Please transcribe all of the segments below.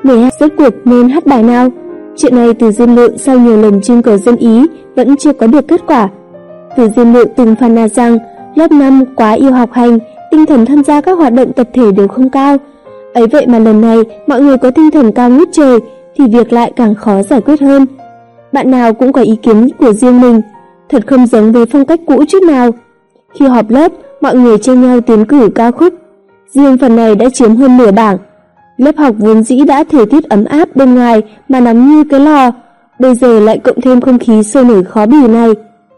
12 rốt cuộc nên hát bài nào? Chuyện này Từ Diên Lượng sau nhiều lần trưng cầu dân ý vẫn chưa có được kết quả. Từ Diên Lượng từng phàn nàn rằng lớp 5 quá yêu học hành, tinh thần tham gia các hoạt động tập thể đều không cao. Ấy vậy mà lần này mọi người có tinh thần cao ngút trời thì việc lại càng khó giải quyết hơn. Bạn nào cũng có ý kiến của riêng mình, thật không giống với phong cách cũ chút nào. Khi họp lớp, mọi người tranh nhau tiến cử ca khúc. Riêng phần này đã chiếm hơn nửa bảng. Lớp học vốn dĩ đã thời tiết ấm áp bên ngoài mà nóng như cái lò, bây giờ lại cộng thêm không khí sôi nổi khó bì này.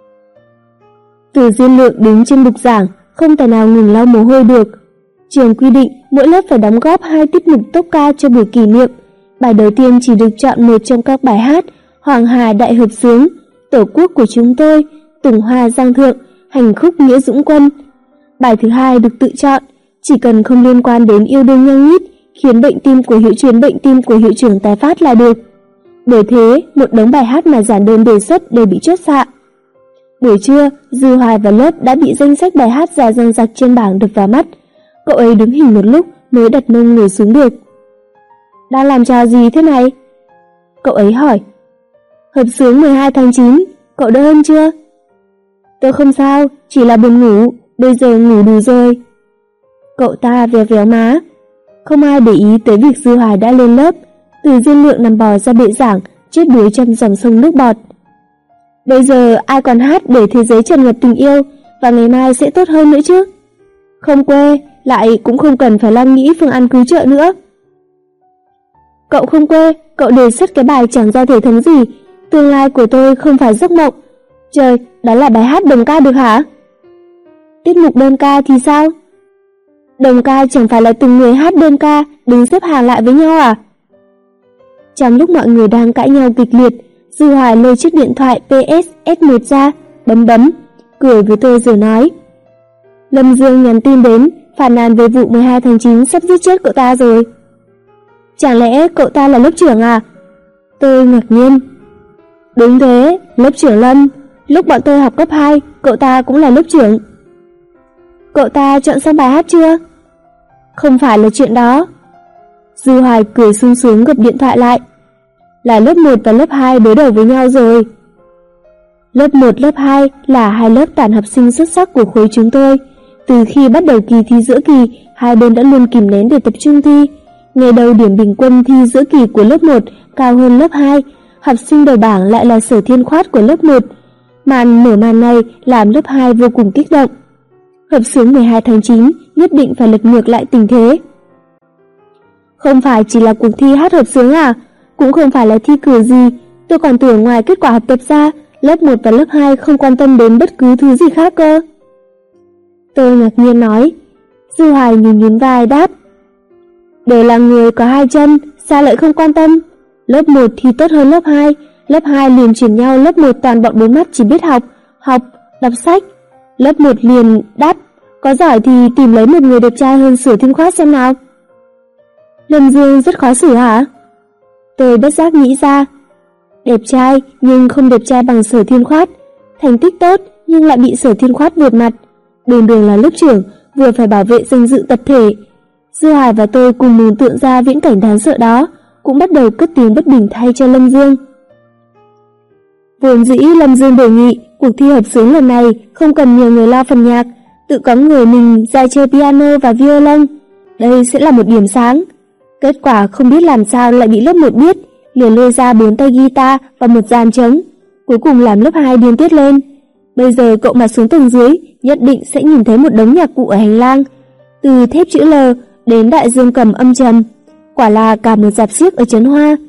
Từ Diên Lượng đứng trên bục giảng, không tài nào ngừng lau mồ hôi được. Trường quy định mỗi lớp phải đóng góp 2 tiết mục tốp ca cho buổi kỷ niệm. Bài đầu tiên chỉ được chọn một trong các bài hát Hoàng Hà Đại Hợp Xướng, Tổ quốc của chúng tôi, Tùng Hoa Giang Thượng, Hành khúc Nghĩa Dũng Quân. Bài thứ hai được tự chọn, chỉ cần không liên quan đến yêu đương nhăng nhít, khiến bệnh tim của hiệu trưởng tái phát là được. Bởi thế, một đống bài hát mà giản đơn đề xuất đều bị chốt xạ. Buổi trưa, Dư Hoài và lớp đã bị danh sách bài hát dài dằng dặc trên bảng đập vào mắt. Cậu ấy đứng hình một lúc mới đặt mông ngồi xuống được. Đang làm trò gì thế này? Cậu ấy hỏi. Hợp xướng 12 tháng 9, cậu đỡ hơn chưa? Tôi không sao, chỉ là buồn ngủ, bây giờ ngủ đủ rồi. Cậu ta véo véo má. Không ai để ý tới việc Dư Hoài đã lên lớp. Từ Diên Lượng nằm bò ra bệ giảng, chết đuối trong dòng sông nước bọt. Bây giờ ai còn hát để thế giới tràn ngập tình yêu, và ngày mai sẽ tốt hơn nữa chứ? Không quê, lại cũng không cần phải lo nghĩ phương ăn cứu trợ nữa. Cậu không quê, cậu đề xuất cái bài chẳng ra thể thống gì, tương lai của tôi không phải giấc mộng. Trời, đó là bài hát đồng ca được hả? Tiết mục đơn ca thì sao? Đồng ca chẳng phải là từng người hát đơn ca đứng xếp hàng lại với nhau à? Trong lúc mọi người đang cãi nhau kịch liệt, Dư Hoài lôi chiếc điện thoại PS S1 ra, bấm, cười với tôi rồi nói. Lâm Dương nhắn tin đến, phàn nàn về vụ 12 tháng 9 sắp giết chết cậu ta rồi. Chẳng lẽ cậu ta là lớp trưởng à? Tôi ngạc nhiên. Đúng thế, lớp trưởng Lâm. Lúc bọn tôi học cấp 2, cậu ta cũng là lớp trưởng. Cậu ta chọn xong bài hát chưa? Không phải là chuyện đó. Dư Hoài cười sung sướng gập điện thoại lại. Là lớp 1 và lớp 2 đối đầu với nhau rồi. Lớp 1, lớp 2 là hai lớp tản học sinh xuất sắc của khối chúng tôi. Từ khi bắt đầu kỳ thi giữa kỳ, hai bên đã luôn kìm nén để tập trung thi. Ngày đầu điểm bình quân thi giữa kỳ của lớp 1 cao hơn lớp 2, học sinh đầu bảng lại là Sở Thiên Khoát của lớp 1. Mở màn này làm lớp 2 vô cùng kích động. Hợp xướng 12 tháng 9 nhất định phải lật ngược lại tình thế. Không phải chỉ là cuộc thi hát hợp xướng à? Cũng không phải là thi cử gì. Tôi còn tưởng ngoài kết quả học tập ra, lớp 1 và lớp 2 không quan tâm đến bất cứ thứ gì khác cơ. Tôi ngạc nhiên nói. Dư Hoài nhún vai đáp. Đều là người có hai chân, sao lại không quan tâm? Lớp 1 thì tốt hơn lớp 2 liền chuyển nhau lớp 1 toàn bọn bốn mắt chỉ biết học, đọc sách. Lớp 1 liền đáp, có giỏi thì tìm lấy một người đẹp trai hơn Sở Thiên Khoát xem nào. Lâm Dương rất khó xử hả? Tôi bất giác nghĩ ra. Đẹp trai nhưng không đẹp trai bằng Sở Thiên Khoát. Thành tích tốt nhưng lại bị Sở Thiên Khoát vượt mặt. Đường là lớp trưởng, vừa phải bảo vệ danh dự tập thể. Dư Hoài và tôi cùng mường tượng ra viễn cảnh đáng sợ đó, cũng bắt đầu cất tiếng bất bình thay cho Lâm Dương. Vốn dĩ Lâm Dương đề nghị cuộc thi hợp xướng lần này không cần nhiều người lo phần nhạc, tự có người mình ra chơi piano và violon. Đây sẽ là một điểm sáng. Kết quả không biết làm sao lại bị lớp 1 biết, liền lôi ra 4 tay guitar và một dàn trống, cuối cùng làm lớp 2 điên tiết lên. Bây giờ cậu mà xuống tầng dưới, nhất định sẽ nhìn thấy một đống nhạc cụ ở hành lang, từ thép chữ L đến đại dương cầm âm trầm, quả là cả một rạp xiếc ở Trấn Hoa.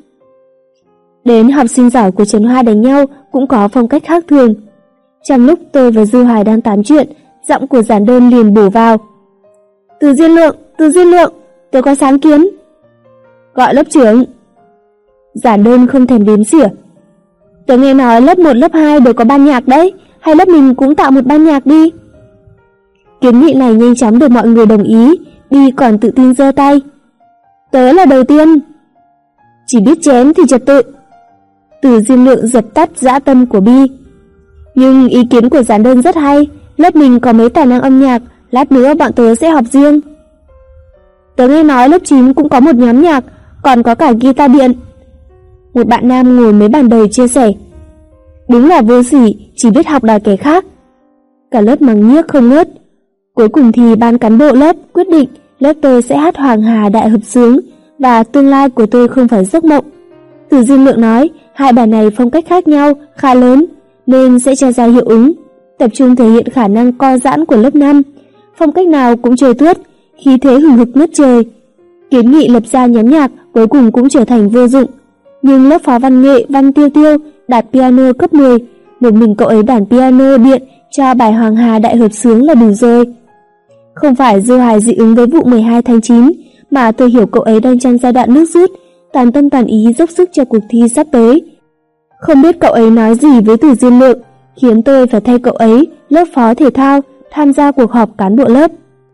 Đến học sinh giỏi của Trấn Hoa đánh nhau cũng có phong cách khác thường. Trong lúc tôi và Dư Hoài đang tám chuyện, giọng của giản đơn liền bổ vào. Từ Diên Lượng, tôi có sáng kiến. Gọi lớp trưởng. Giản đơn không thèm đếm xỉa. Tôi nghe nói lớp 1, lớp 2 đều có ban nhạc đấy, hay lớp mình cũng tạo một ban nhạc đi. Kiến nghị này nhanh chóng được mọi người đồng ý, Bi còn tự tin giơ tay. Tớ là đầu tiên. Chỉ biết chém thì trật tự. Từ Diên Lượng dập tắt dã tâm của Bi. Nhưng ý kiến của giản đơn rất hay, lớp mình có mấy tài năng âm nhạc, lát nữa bọn tớ sẽ học riêng. Tớ nghe nói lớp 9 cũng có một nhóm nhạc, còn có cả guitar điện. Một bạn nam ngồi mấy bàn đầu chia sẻ. Đúng là vô sỉ, chỉ biết học đòi kẻ khác. Cả lớp mắng nhiếc không ngớt. Cuối cùng thì ban cán bộ lớp quyết định lớp tôi sẽ hát Hoàng Hà Đại Hợp Xướng và tương lai của tôi không phải giấc mộng. Từ Diên Lượng nói hai bài này phong cách khác nhau khá lớn nên sẽ cho ra hiệu ứng, tập trung thể hiện khả năng co giãn của lớp 5. Phong cách nào cũng chơi tuốt, khí thế hừng hực ngất trời. Kiến nghị lập ra nhóm nhạc cuối cùng cũng trở thành vô dụng. Nhưng lớp phó văn nghệ Văn Tiêu Tiêu đạt piano cấp 10, một mình cậu ấy đàn piano điện cho bài Hoàng Hà Đại Hợp Xướng là đủ rồi. Không phải Dư Hoài dị ứng với vụ 12 tháng 9, mà tôi hiểu cậu ấy đang trong giai đoạn nước rút, toàn tâm toàn ý dốc sức cho cuộc thi sắp tới. Không biết cậu ấy nói gì với Từ Diên Lượng, khiến tôi phải thay cậu ấy, lớp phó thể thao, tham gia cuộc họp cán bộ lớp.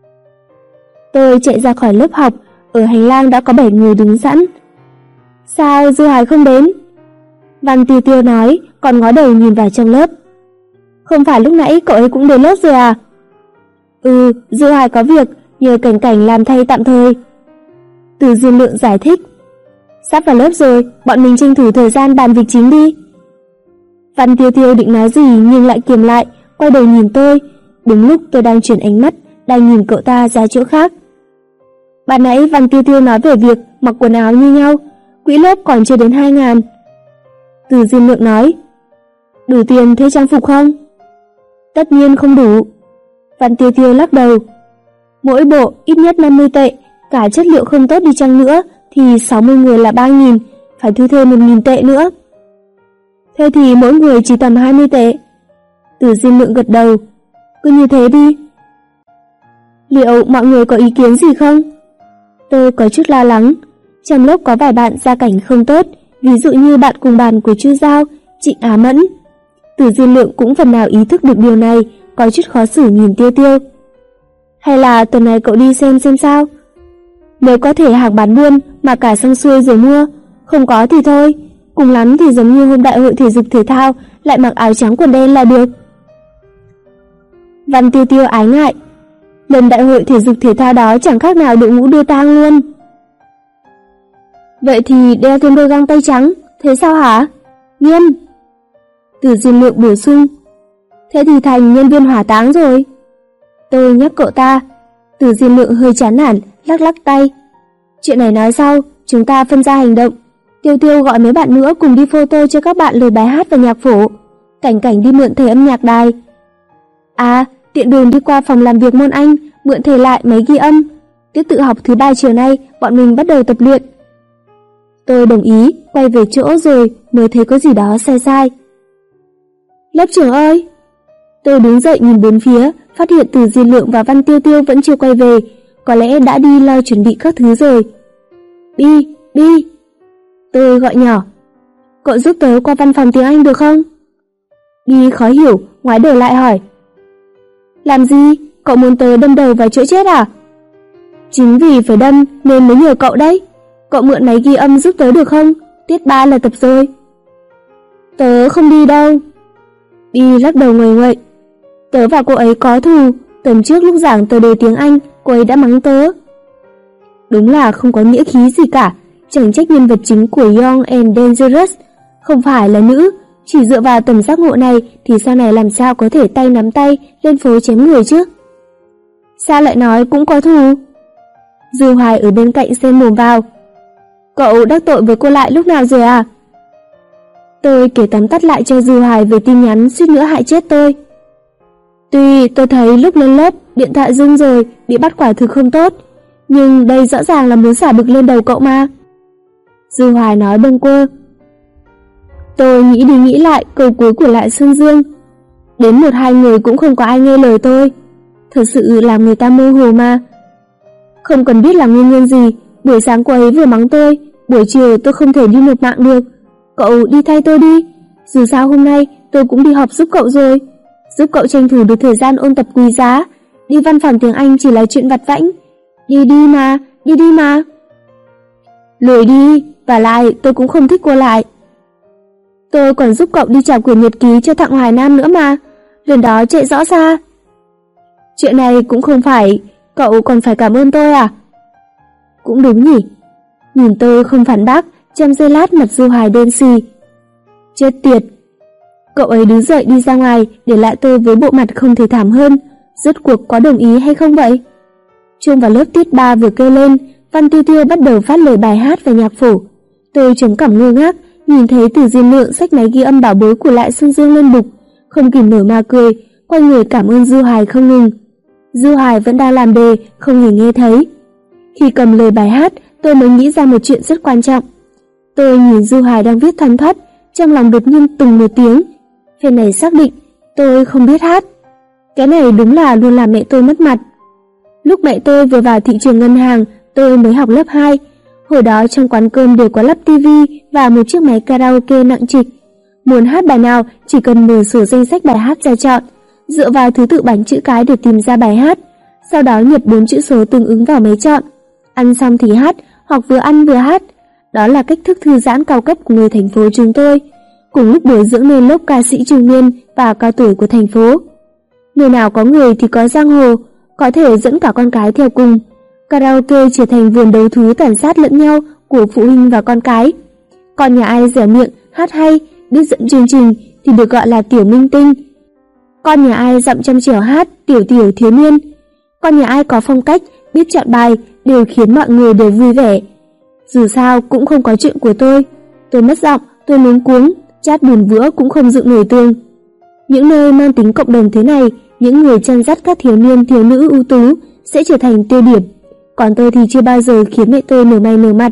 Tôi chạy ra khỏi lớp học, ở hành lang đã có 7 người đứng sẵn. Sao Dư Hoài không đến? Văn Tiêu Tiêu nói, còn ngó đầu nhìn vào trong lớp. Không phải lúc nãy cậu ấy cũng đến lớp rồi à? Ừ, Dư Hoài có việc, nhờ Cảnh Cảnh làm thay tạm thời. Từ Diên Lượng giải thích. Sắp vào lớp rồi, bọn mình tranh thủ thời gian bàn việc chính đi. Văn Tiêu Tiêu định nói gì nhưng lại kiềm lại, quay đầu nhìn tôi. Đúng lúc tôi đang chuyển ánh mắt, đang nhìn cậu ta ra chỗ khác. Bạn nãy Văn Tiêu Tiêu nói về việc mặc quần áo như nhau, quỹ lớp còn chưa đến 2.000. Từ Diên Lượng nói. Đủ tiền thuê trang phục không? Tất nhiên không đủ. Văn Tiêu Tiêu lắc đầu. Mỗi bộ ít nhất 50 tệ, cả chất liệu không tốt đi chăng nữa thì 60 người là 3.000, phải thu thêm 1.000 tệ nữa. Thế thì mỗi người chỉ tầm 20 tệ. Từ Diên Lượng gật đầu. Cứ như thế đi. Liệu mọi người có ý kiến gì không? Tôi có chút lo lắng. Trong lớp có vài bạn gia cảnh không tốt, ví dụ như bạn cùng bàn của Chu Giao, Trịnh Á Mẫn. Từ Diên Lượng cũng phần nào ý thức được điều này, có chút khó xử nhìn Tiêu Tiêu. Hay là tuần này cậu đi xem sao? Nếu có thể hàng bán buôn mà cả xong xuôi rồi mua, không có thì thôi, cùng lắm thì giống như hôm đại hội thể dục thể thao lại mặc áo trắng quần đen là được. Văn Tiêu Tiêu ái ngại. Lần đại hội thể dục thể thao đó chẳng khác nào đội ngũ đưa tang luôn. Vậy thì đeo thêm đôi găng tay trắng, thế sao hả? Nghiêm. Từ Diên Lượng bổ sung. Thế thì thành nhân viên hỏa táng rồi. Tôi nhắc cậu ta. Từ Diên Lượng hơi chán nản, lắc lắc tay. Chuyện này nói sau, chúng ta phân ra hành động. Tiêu Tiêu gọi mấy bạn nữa cùng đi photo cho các bạn lời bài hát và nhạc phổ. Cảnh Cảnh đi mượn thẻ âm nhạc đài. À, tiện đường đi qua phòng làm việc môn Anh, mượn thẻ lại máy ghi âm. Tiết tự học thứ 3 chiều nay, bọn mình bắt đầu tập luyện. Tôi đồng ý, quay về chỗ rồi mới thấy có gì đó sai sai. Lớp trưởng ơi! Tôi đứng dậy nhìn bốn phía, phát hiện Từ Diên Lượng và Văn Tiêu Tiêu vẫn chưa quay về, có lẽ đã đi lo chuẩn bị các thứ rồi. Bi, Bi! Tôi gọi nhỏ. Cậu giúp tớ qua văn phòng tiếng Anh được không? Bi khó hiểu, ngoái đầu lại hỏi. Làm gì? Cậu muốn tớ đâm đầu vào chỗ chết à? Chính vì phải đâm nên mới nhờ cậu đấy. Cậu mượn máy ghi âm giúp tớ được không? Tiết 3 là tập rồi. Tớ không đi đâu. Bi lắc đầu nguầy nguậy. Tớ và cô ấy có thù. Tuần trước lúc giảng tờ đề tiếng Anh, cô ấy đã mắng tớ. Đúng là không có nghĩa khí gì cả. Chẳng trách nhân vật chính của Young and Dangerous không phải là nữ. Chỉ dựa vào tầm giác ngộ này thì sau này làm sao có thể tay nắm tay lên phố chém người chứ? Sao lại nói cũng có thù? Dư Hoài ở bên cạnh xen mồm vào. Cậu đắc tội với cô lại lúc nào rồi à? Tôi kể tóm tắt lại cho Dư Hoài về tin nhắn suýt nữa hại chết tôi. Tuy tôi thấy lúc lên lớp điện thoại rung rồi, bị bắt quả thực không tốt, nhưng đây rõ ràng là muốn xả bực lên đầu cậu mà. Dư Hoài nói bâng quơ. Tôi nghĩ đi nghĩ lại câu cuối của Lại Xuân Dương. Đến 1-2 người cũng không có ai nghe lời tôi. Thật sự làm người ta mơ hồ mà. Không cần biết là nguyên nhân gì, buổi sáng cô ấy vừa mắng tôi, buổi chiều tôi không thể đi nộp mạng được. Cậu đi thay tôi đi. Dù sao hôm nay tôi cũng đi họp giúp cậu rồi. Giúp cậu tranh thủ được thời gian ôn tập quý giá. Đi văn phòng tiếng Anh chỉ là chuyện vặt vãnh. Đi đi mà, đi đi mà. Lười đi, và lại tôi cũng không thích cô Lại. Tôi còn giúp cậu đi trả quyển nhật ký cho Thặng Hoài Nam nữa mà. Lần đó chạy rõ xa. Chuyện này cũng không phải, cậu còn phải cảm ơn tôi à? Cũng đúng nhỉ. Nhìn tôi không phản bác, trong giây lát mặt Du Hoài đen xì. Chết tiệt. Cậu ấy đứng dậy đi ra ngoài, để lại tôi với bộ mặt không thể thảm hơn. Rốt cuộc có đồng ý hay không vậy? Chuông vào lớp tiết 3 vừa kêu lên, Văn Tiêu Tiêu bắt đầu phát lời bài hát và nhạc phổ. Tôi trống cằm ngơ ngác, nhìn thấy Từ Diên Lượng xách máy ghi âm bảo bối của Lại Xuân Dương lên bục, không kìm nổi mà cười, quay người cảm ơn Du Hoài không ngừng. Du Hoài vẫn đang làm đề, không hề nghe thấy. Khi cầm lời bài hát, tôi mới nghĩ ra một chuyện rất quan trọng. Tôi nhìn Du Hoài đang viết thoăn thoắt, trong lòng đột nhiên tùng một tiếng. Phen này xác định tôi không biết hát. Cái này đúng là luôn làm mẹ tôi mất mặt. Lúc mẹ tôi vừa vào thị trường ngân hàng, tôi mới học lớp 2. Hồi đó trong quán cơm đều có lắp tivi và một chiếc máy karaoke nặng trịch. Muốn hát bài nào chỉ cần mở sổ danh sách bài hát ra chọn, dựa vào thứ tự bảng chữ cái để tìm ra bài hát, sau đó nhập 4 chữ số tương ứng vào máy chọn. Ăn xong thì hát, hoặc vừa ăn vừa hát. Đó là cách thức thư giãn cao cấp của người thành phố chúng tôi, cùng lúc bồi dưỡng nên lớp ca sĩ trung niên và cao tuổi của thành phố. Nơi nào có người thì có giang hồ, có thể dẫn cả con cái theo cùng. Karaoke trở thành vườn đấu thú tàn sát lẫn nhau của phụ huynh và con cái. Con nhà ai dẻo miệng, hát hay, biết dẫn chương trình thì được gọi là tiểu minh tinh. Con nhà ai giọng trong trẻo hát, tiểu thiếu niên. Con nhà ai có phong cách, biết chọn bài, đều khiến mọi người đều vui vẻ. Dù sao cũng không có chuyện của tôi mất giọng, tôi luống cuống, chát buồn vữa cũng không dựng nổi tường. Những nơi mang tính cộng đồng thế này, những người chăn dắt các thiếu niên thiếu nữ ưu tú sẽ trở thành tiêu điểm. Còn tôi thì chưa bao giờ khiến mẹ tôi nở mày nở mặt.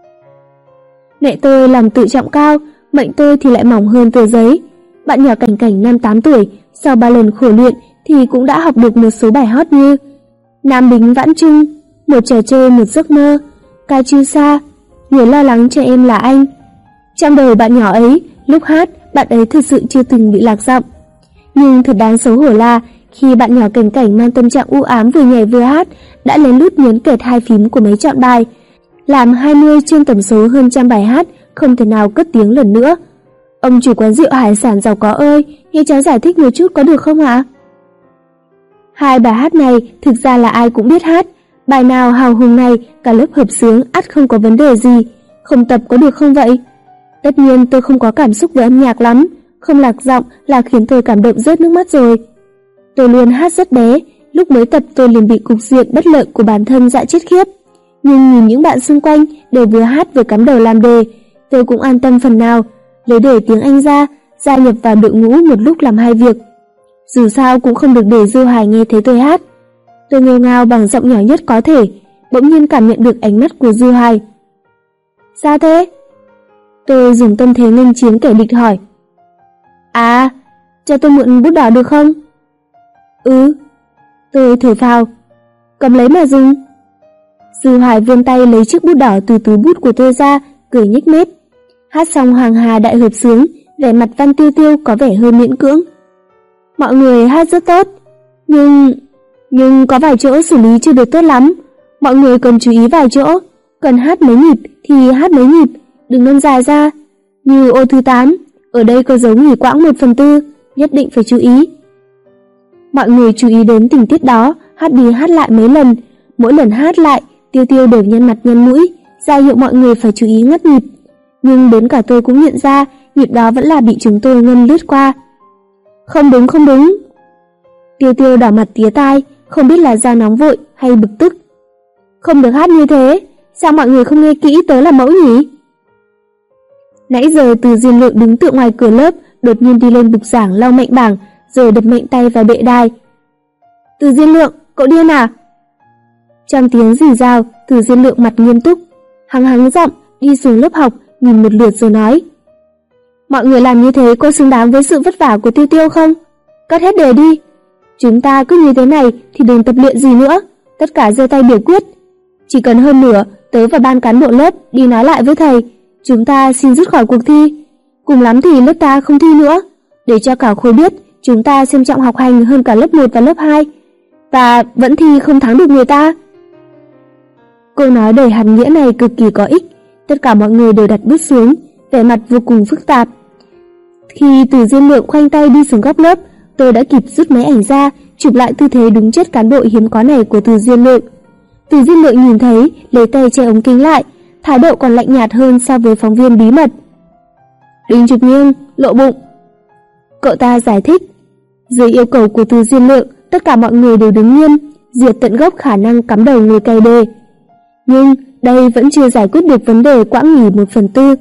Mẹ tôi lòng tự trọng cao, mệnh tôi thì lại mỏng hơn tờ giấy. Bạn nhỏ Cảnh Cảnh 5-8 tuổi, sau 3 lần khổ luyện thì cũng đã học được một số bài hot như Nam Bính Vãn Trưng, Một trò chơi một giấc mơ, Ca Chư Sa, Người lo lắng cho em là anh. Trong đời bạn nhỏ ấy, lúc hát, bạn ấy thực sự chưa từng bị lạc giọng. Nhưng thật đáng xấu hổ là khi bạn nhỏ Cảnh Cảnh mang tâm trạng u ám vừa nhảy vừa hát, đã lén lút nhấn kẹt hai phím của máy chọn bài, làm 20 trên tổng số hơn trăm bài hát không thể nào cất tiếng lần nữa. Ông chủ quán rượu hải sản giàu có ơi, nghe cháu giải thích một chút có được không ạ? Hai bài hát này thực ra là ai cũng biết hát. Bài nào hào hùng này cả lớp hợp xướng ắt không có vấn đề gì. Không tập có được không vậy? Tất nhiên tôi không có cảm xúc với âm nhạc lắm, không lạc giọng là khiến tôi cảm động rớt nước mắt rồi. Tôi luôn hát rất bé, lúc mới tập tôi liền bị cục diện bất lợi của bản thân dọa chết khiếp. Nhưng nhìn những bạn xung quanh đều vừa hát vừa cắm đầu làm đề, tôi cũng an tâm phần nào, lấy đề tiếng Anh ra, gia nhập vào đội ngũ một lúc làm hai việc. Dù sao cũng không được để Du Hoài nghe thấy tôi hát. Tôi nghêu ngao bằng giọng nhỏ nhất có thể, bỗng nhiên cảm nhận được ánh mắt của Du Hoài. Sao thế? Tôi dùng tâm thế nghênh chiến kẻ địch hỏi. À, cho tôi mượn bút đỏ được không? Ừ. Tôi thở phào. Cầm lấy mà dùng. Du Hoài vươn tay lấy chiếc bút đỏ từ túi bút của tôi ra, cười nhếch mép. Hát xong Hoàng Hà đại hợp xướng, vẻ mặt Văn Tiêu Tiêu có vẻ hơi miễn cưỡng. Mọi người hát rất tốt, nhưng có vài chỗ xử lý chưa được tốt lắm. Mọi người cần chú ý vài chỗ, cần hát mấy nhịp thì hát mấy nhịp, đừng nâng dài ra. Như ô thứ 8, ở đây có dấu nghỉ quãng 1/4, nhất định phải chú ý. Mọi người chú ý đến tình tiết đó, hát đi hát lại mấy lần, mỗi lần hát lại, Tiêu Tiêu đều nhăn mặt nhăn mũi, ra hiệu mọi người phải chú ý ngắt nhịp. Nhưng đến cả tôi cũng nhận ra, nhịp đó vẫn là bị chúng tôi ngân lướt qua. Không đúng. Tiêu Tiêu đỏ mặt tía tai, không biết là do nóng vội hay bực tức. Không được hát như thế, sao mọi người không nghe kỹ tớ là mẫu nhỉ? Nãy giờ Từ Diên Lượng đứng tựa ngoài cửa lớp, đột nhiên đi lên bục giảng lau mạnh bảng, rồi đập mạnh tay vào bệ đài. Từ Diên Lượng, cậu điên à? Trong tiếng rì rào, Từ Diên Lượng mặt nghiêm túc, hắng giọng, đi xuống lớp học, nhìn một lượt rồi nói. Mọi người làm như thế có xứng đáng với sự vất vả của Tiêu Tiêu không? Cất hết đề đi. Chúng ta cứ như thế này thì đừng tập luyện gì nữa, tất cả giơ tay biểu quyết. Chỉ cần hơn nửa, tớ và ban cán bộ lớp đi nói lại với thầy, chúng ta xin rút khỏi cuộc thi. Cùng lắm thì lớp ta không thi nữa, để cho cả khối biết chúng ta xem trọng học hành hơn cả lớp 1 và lớp 2, và vẫn thi không thắng được người ta. Câu nói đầy hàm nghĩa này cực kỳ có ích, tất cả mọi người đều đặt bút xuống, vẻ mặt vô cùng phức tạp. Khi Từ Diên Lượng khoanh tay đi xuống góc lớp, tôi đã kịp rút máy ảnh ra, chụp lại tư thế đúng chất cán bộ hiếm có này của Từ Diên Lượng. Từ Diên Lượng nhìn thấy, lấy tay che ống kính lại, thái độ còn lạnh nhạt hơn so với phóng viên bí mật. Đừng chụp nghiêng, lộ bụng. Cậu ta giải thích. Dưới yêu cầu của Từ Diên Lượng, tất cả mọi người đều đứng nghiêm, diệt tận gốc khả năng cắm đầu ngồi cày đề. Nhưng đây vẫn chưa giải quyết được vấn đề quãng nghỉ 1/4.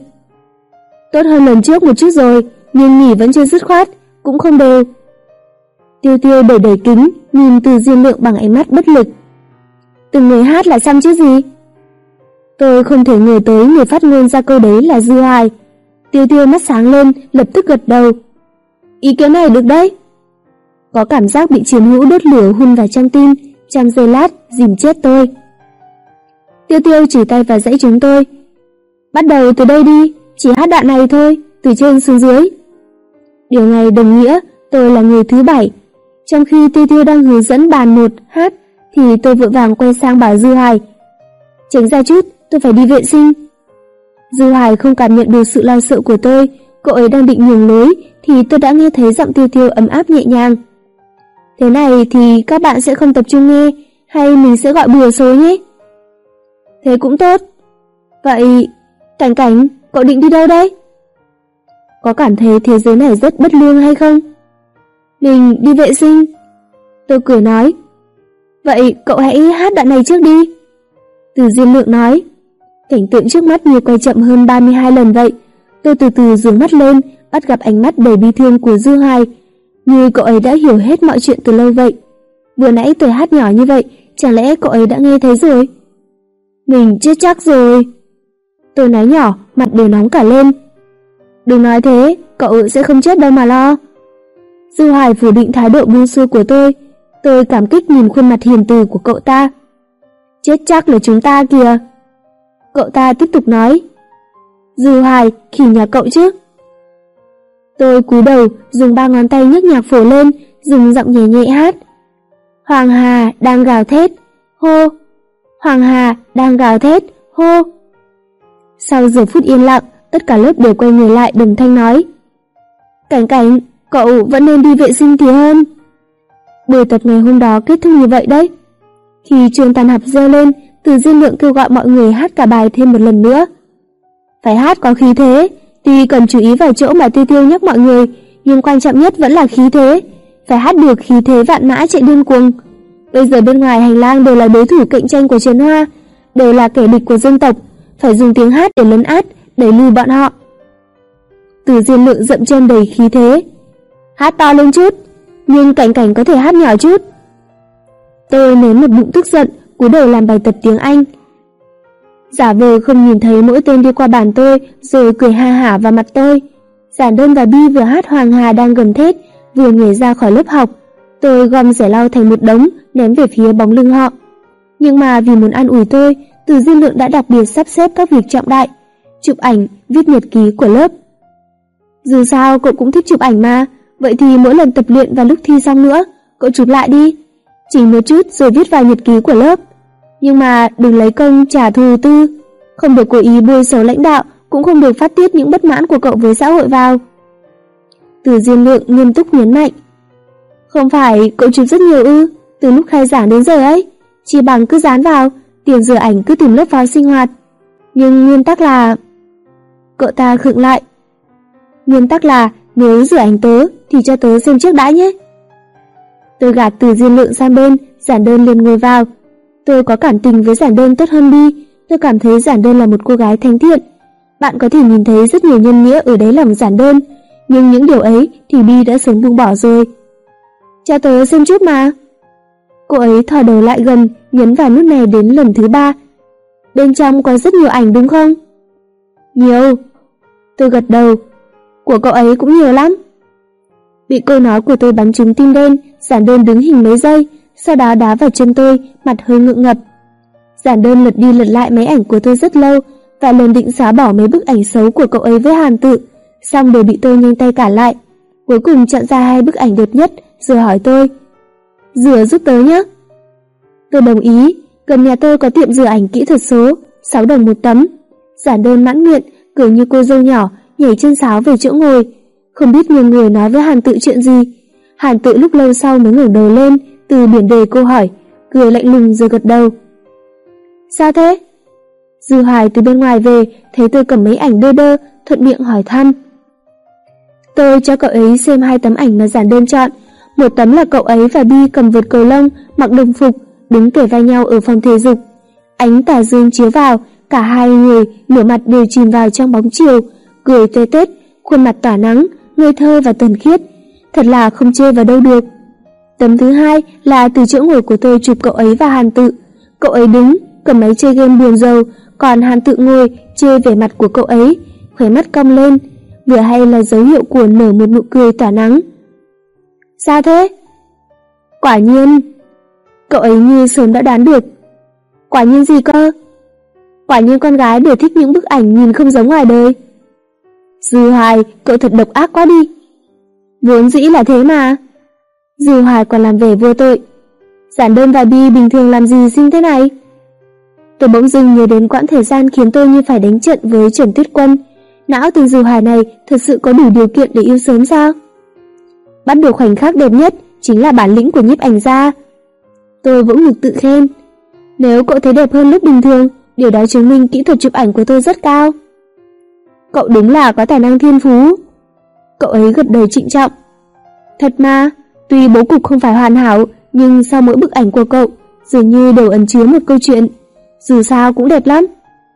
Tốt hơn lần trước một chút rồi, nhưng nghỉ vẫn chưa dứt khoát, cũng không đều. Tiêu Tiêu đẩy đẩy kính, nhìn Từ Diên Lượng bằng ánh mắt bất lực. Từng người hát là xong chứ gì? Tôi không thể ngờ tới người phát ngôn ra câu đấy là Dư Hoài. Tiêu Tiêu mắt sáng lên, lập tức gật đầu. Ý kiến này được đấy. Có cảm giác bị chiến hữu đốt lửa hun vào trong tim, trong giây lát dìm chết tôi. Tiêu Tiêu chỉ tay vào dãy chúng tôi. Bắt đầu từ đây đi, chỉ hát đoạn này thôi, từ trên xuống dưới. Điều này đồng nghĩa tôi là người thứ 7. Trong khi Tiêu Tiêu đang hướng dẫn bàn 1 hát, thì tôi vội vàng quay sang bảo Dư Hoài. Tránh ra chút, tôi phải đi vệ sinh. Dư Hoài không cảm nhận được sự lo sợ của tôi, cậu ấy đang định nhường lối, thì tôi đã nghe thấy giọng Tiêu Tiêu ấm áp nhẹ nhàng. Thế này thì các bạn sẽ không tập trung nghe, hay mình sẽ gọi bừa số nhé? Thế cũng tốt. Vậy, Cảnh Cảnh, cậu định đi đâu đấy? Có cảm thấy thế giới này rất bất lương hay không? Mình đi vệ sinh. Tôi cười nói. Vậy cậu hãy hát đoạn này trước đi. Từ Diên Lượng nói. Cảnh tượng trước mắt như quay chậm hơn 32 lần vậy. Tôi từ từ giương mắt lên, bắt gặp ánh mắt đầy bi thương của Dư Hoài, như cậu ấy đã hiểu hết mọi chuyện từ lâu vậy. Vừa nãy tôi hát nhỏ như vậy, chẳng lẽ cậu ấy đã nghe thấy rồi? Mình chết chắc rồi. Tôi nói nhỏ, mặt đều nóng cả lên. Đừng nói thế, cậu sẽ không chết đâu mà lo. Dư Hoài phủ định thái độ buông xuôi của tôi. Tôi cảm kích nhìn khuôn mặt hiền từ của cậu ta. Chết chắc là chúng ta kìa. Cậu ta tiếp tục nói. Dư Hoài, khỉ nhà cậu chứ. Tôi cúi đầu, dùng 3 ngón tay nhấc nhạc phổ lên, dùng giọng nhẹ nhẹ hát. Hoàng Hà đang gào thét, hô. Hoàng Hà đang gào thét, hô. Sau giờ phút yên lặng, tất cả lớp đều quay người lại đồng thanh nói. Cảnh Cảnh, cậu vẫn nên đi vệ sinh thì hơn. Buổi tập ngày hôm đó kết thúc như vậy đấy. Khi chuông tan học reo lên, Từ Diên Lượng kêu gọi mọi người hát cả bài thêm một lần nữa. Phải hát có khí thế, tuy cần chú ý vào chỗ mà Tiêu Tiêu nhắc mọi người, nhưng quan trọng nhất vẫn là khí thế. Phải hát được khí thế vạn mã chạy điên cuồng. Bây giờ bên ngoài hành lang đều là đối thủ cạnh tranh của Trần Hoa, đều là kẻ địch của dân tộc, phải dùng tiếng hát để lấn át, đẩy lùi bọn họ. Từ Diên Lượng dậm chân đầy khí thế. Hát to lên chút, nhưng Cảnh Cảnh có thể hát nhỏ chút. Tôi nén một bụng tức giận, cúi đầu làm bài tập tiếng Anh. Giả vờ không nhìn thấy mỗi tên đi qua bàn tôi, rồi cười ha hả vào mặt tôi. Giản Đơn và Bi vừa hát Hoàng Hà đang gầm thét, vừa nhảy ra khỏi lớp học. Tôi gom rẻ lau thành một đống, ném về phía bóng lưng họ. Nhưng mà vì muốn an ủi tôi, Từ Diên Lượng đã đặc biệt sắp xếp các việc trọng đại, chụp ảnh, viết nhật ký của lớp. Dù sao cậu cũng thích chụp ảnh mà, vậy thì mỗi lần tập luyện và lúc thi xong nữa, cậu chụp lại đi, chỉnh một chút rồi viết vào nhật ký của lớp. Nhưng mà đừng lấy công trả thù Tư, không được cố ý bôi xấu lãnh đạo, cũng không được phát tiết những bất mãn của cậu với xã hội vào. Từ Diên Lượng nghiêm túc nhấn mạnh. Không phải cậu chụp rất nhiều ư, từ lúc khai giảng đến giờ ấy, chỉ bằng cứ dán vào, tiền rửa ảnh cứ tìm lớp vào sinh hoạt. Nhưng nguyên tắc là... Cậu ta khựng lại. Nguyên tắc là nếu rửa ảnh tớ thì cho tớ xem trước đã nhé. Tôi gạt Từ Diên Lượng sang bên, Giản Đơn liền ngồi vào. Tôi có cảm tình với Giản Đơn tốt hơn Bi. Tôi cảm thấy Giản Đơn là một cô gái thánh thiện. Bạn có thể nhìn thấy rất nhiều nhân nghĩa ở đáy lòng Giản Đơn, nhưng những điều ấy thì Bi đã sớm buông bỏ rồi. Cho tớ xem chút mà. Cô ấy thò đầu lại gần, nhấn vào nút này đến lần thứ 3. Bên trong có rất nhiều ảnh đúng không? Nhiều. Tôi gật đầu. Của cậu ấy cũng nhiều lắm. Bị câu nói của tôi bắn trúng tim đen, Giản Đơn đứng hình mấy giây, sau đó đá vào chân tôi, mặt hơi ngượng ngập. Giản Đơn lật đi lật lại mấy ảnh của tôi rất lâu, và lần định xóa bỏ mấy bức ảnh xấu của cậu ấy với Hàn Tự, xong đều bị tôi nhanh tay cản lại. Cuối cùng chọn ra 2 bức ảnh đẹp nhất, rồi hỏi tôi. Rửa giúp tớ nhé. Tôi đồng ý, gần nhà tôi có tiệm rửa ảnh kỹ thuật số, 6 đồng một tấm. Giản Đơn mãn nguyện, cười như cô dâu nhỏ, nhảy chân sáo về chỗ ngồi. Không biết nhiều người nói với Hàn Tự chuyện gì. Hàn Tự lúc lâu sau mới ngẩng đầu lên từ biển đề câu hỏi, cười lạnh lùng rồi gật đầu. Sao thế? Dư Hoài từ bên ngoài về, thấy tôi cầm mấy ảnh đơ đơ, thuận miệng hỏi thăm. Tôi cho cậu ấy xem 2 tấm ảnh mà giản đơn chọn. Một tấm là cậu ấy và Bi cầm vợt cầu lông, mặc đồng phục, đứng kề vai nhau ở phòng thể dục. Ánh tà dương chiếu vào, cả hai người nửa mặt đều chìm vào trong bóng chiều, cười tê tết, khuôn mặt tỏa nắng, ngây thơ và thuần khiết. Thật là không chê vào đâu được. Tấm thứ hai là từ chỗ ngồi của tôi chụp cậu ấy và Hàn Tự. Cậu ấy đứng, cầm máy chơi game buồn rầu, còn Hàn Tự ngồi, chê vẻ mặt của cậu ấy, khóe mắt cong lên, vừa hay là dấu hiệu của nở một nụ cười tỏa nắng. Sao thế? Quả nhiên. Cậu ấy như sớm đã đoán được. Quả nhiên gì cơ? Quả nhiên con gái đều thích những bức ảnh nhìn không giống ngoài đời. Dư Hoài, cậu thật độc ác quá đi. Vốn dĩ là thế mà. Dư Hoài còn làm vẻ vô tội. Giản đơn và Bi bình thường làm gì xinh thế này? Tôi bỗng dưng nhớ đến quãng thời gian khiến tôi như phải đánh trận với Trần Tuyết Quân. Não từ Dư Hoài này thật sự có đủ điều kiện để yêu sớm sao? Bắt được khoảnh khắc đẹp nhất chính là bản lĩnh của nhiếp ảnh gia. Tôi vỗ ngực tự khen. Nếu cậu thấy đẹp hơn lúc bình thường, điều đó chứng minh kỹ thuật chụp ảnh của tôi rất cao. Cậu đúng là có tài năng thiên phú. Cậu ấy gật đầu trịnh trọng. Thật mà, tuy bố cục không phải hoàn hảo, nhưng sau mỗi bức ảnh của cậu dường như đều ẩn chứa một câu chuyện. Dù sao cũng đẹp lắm.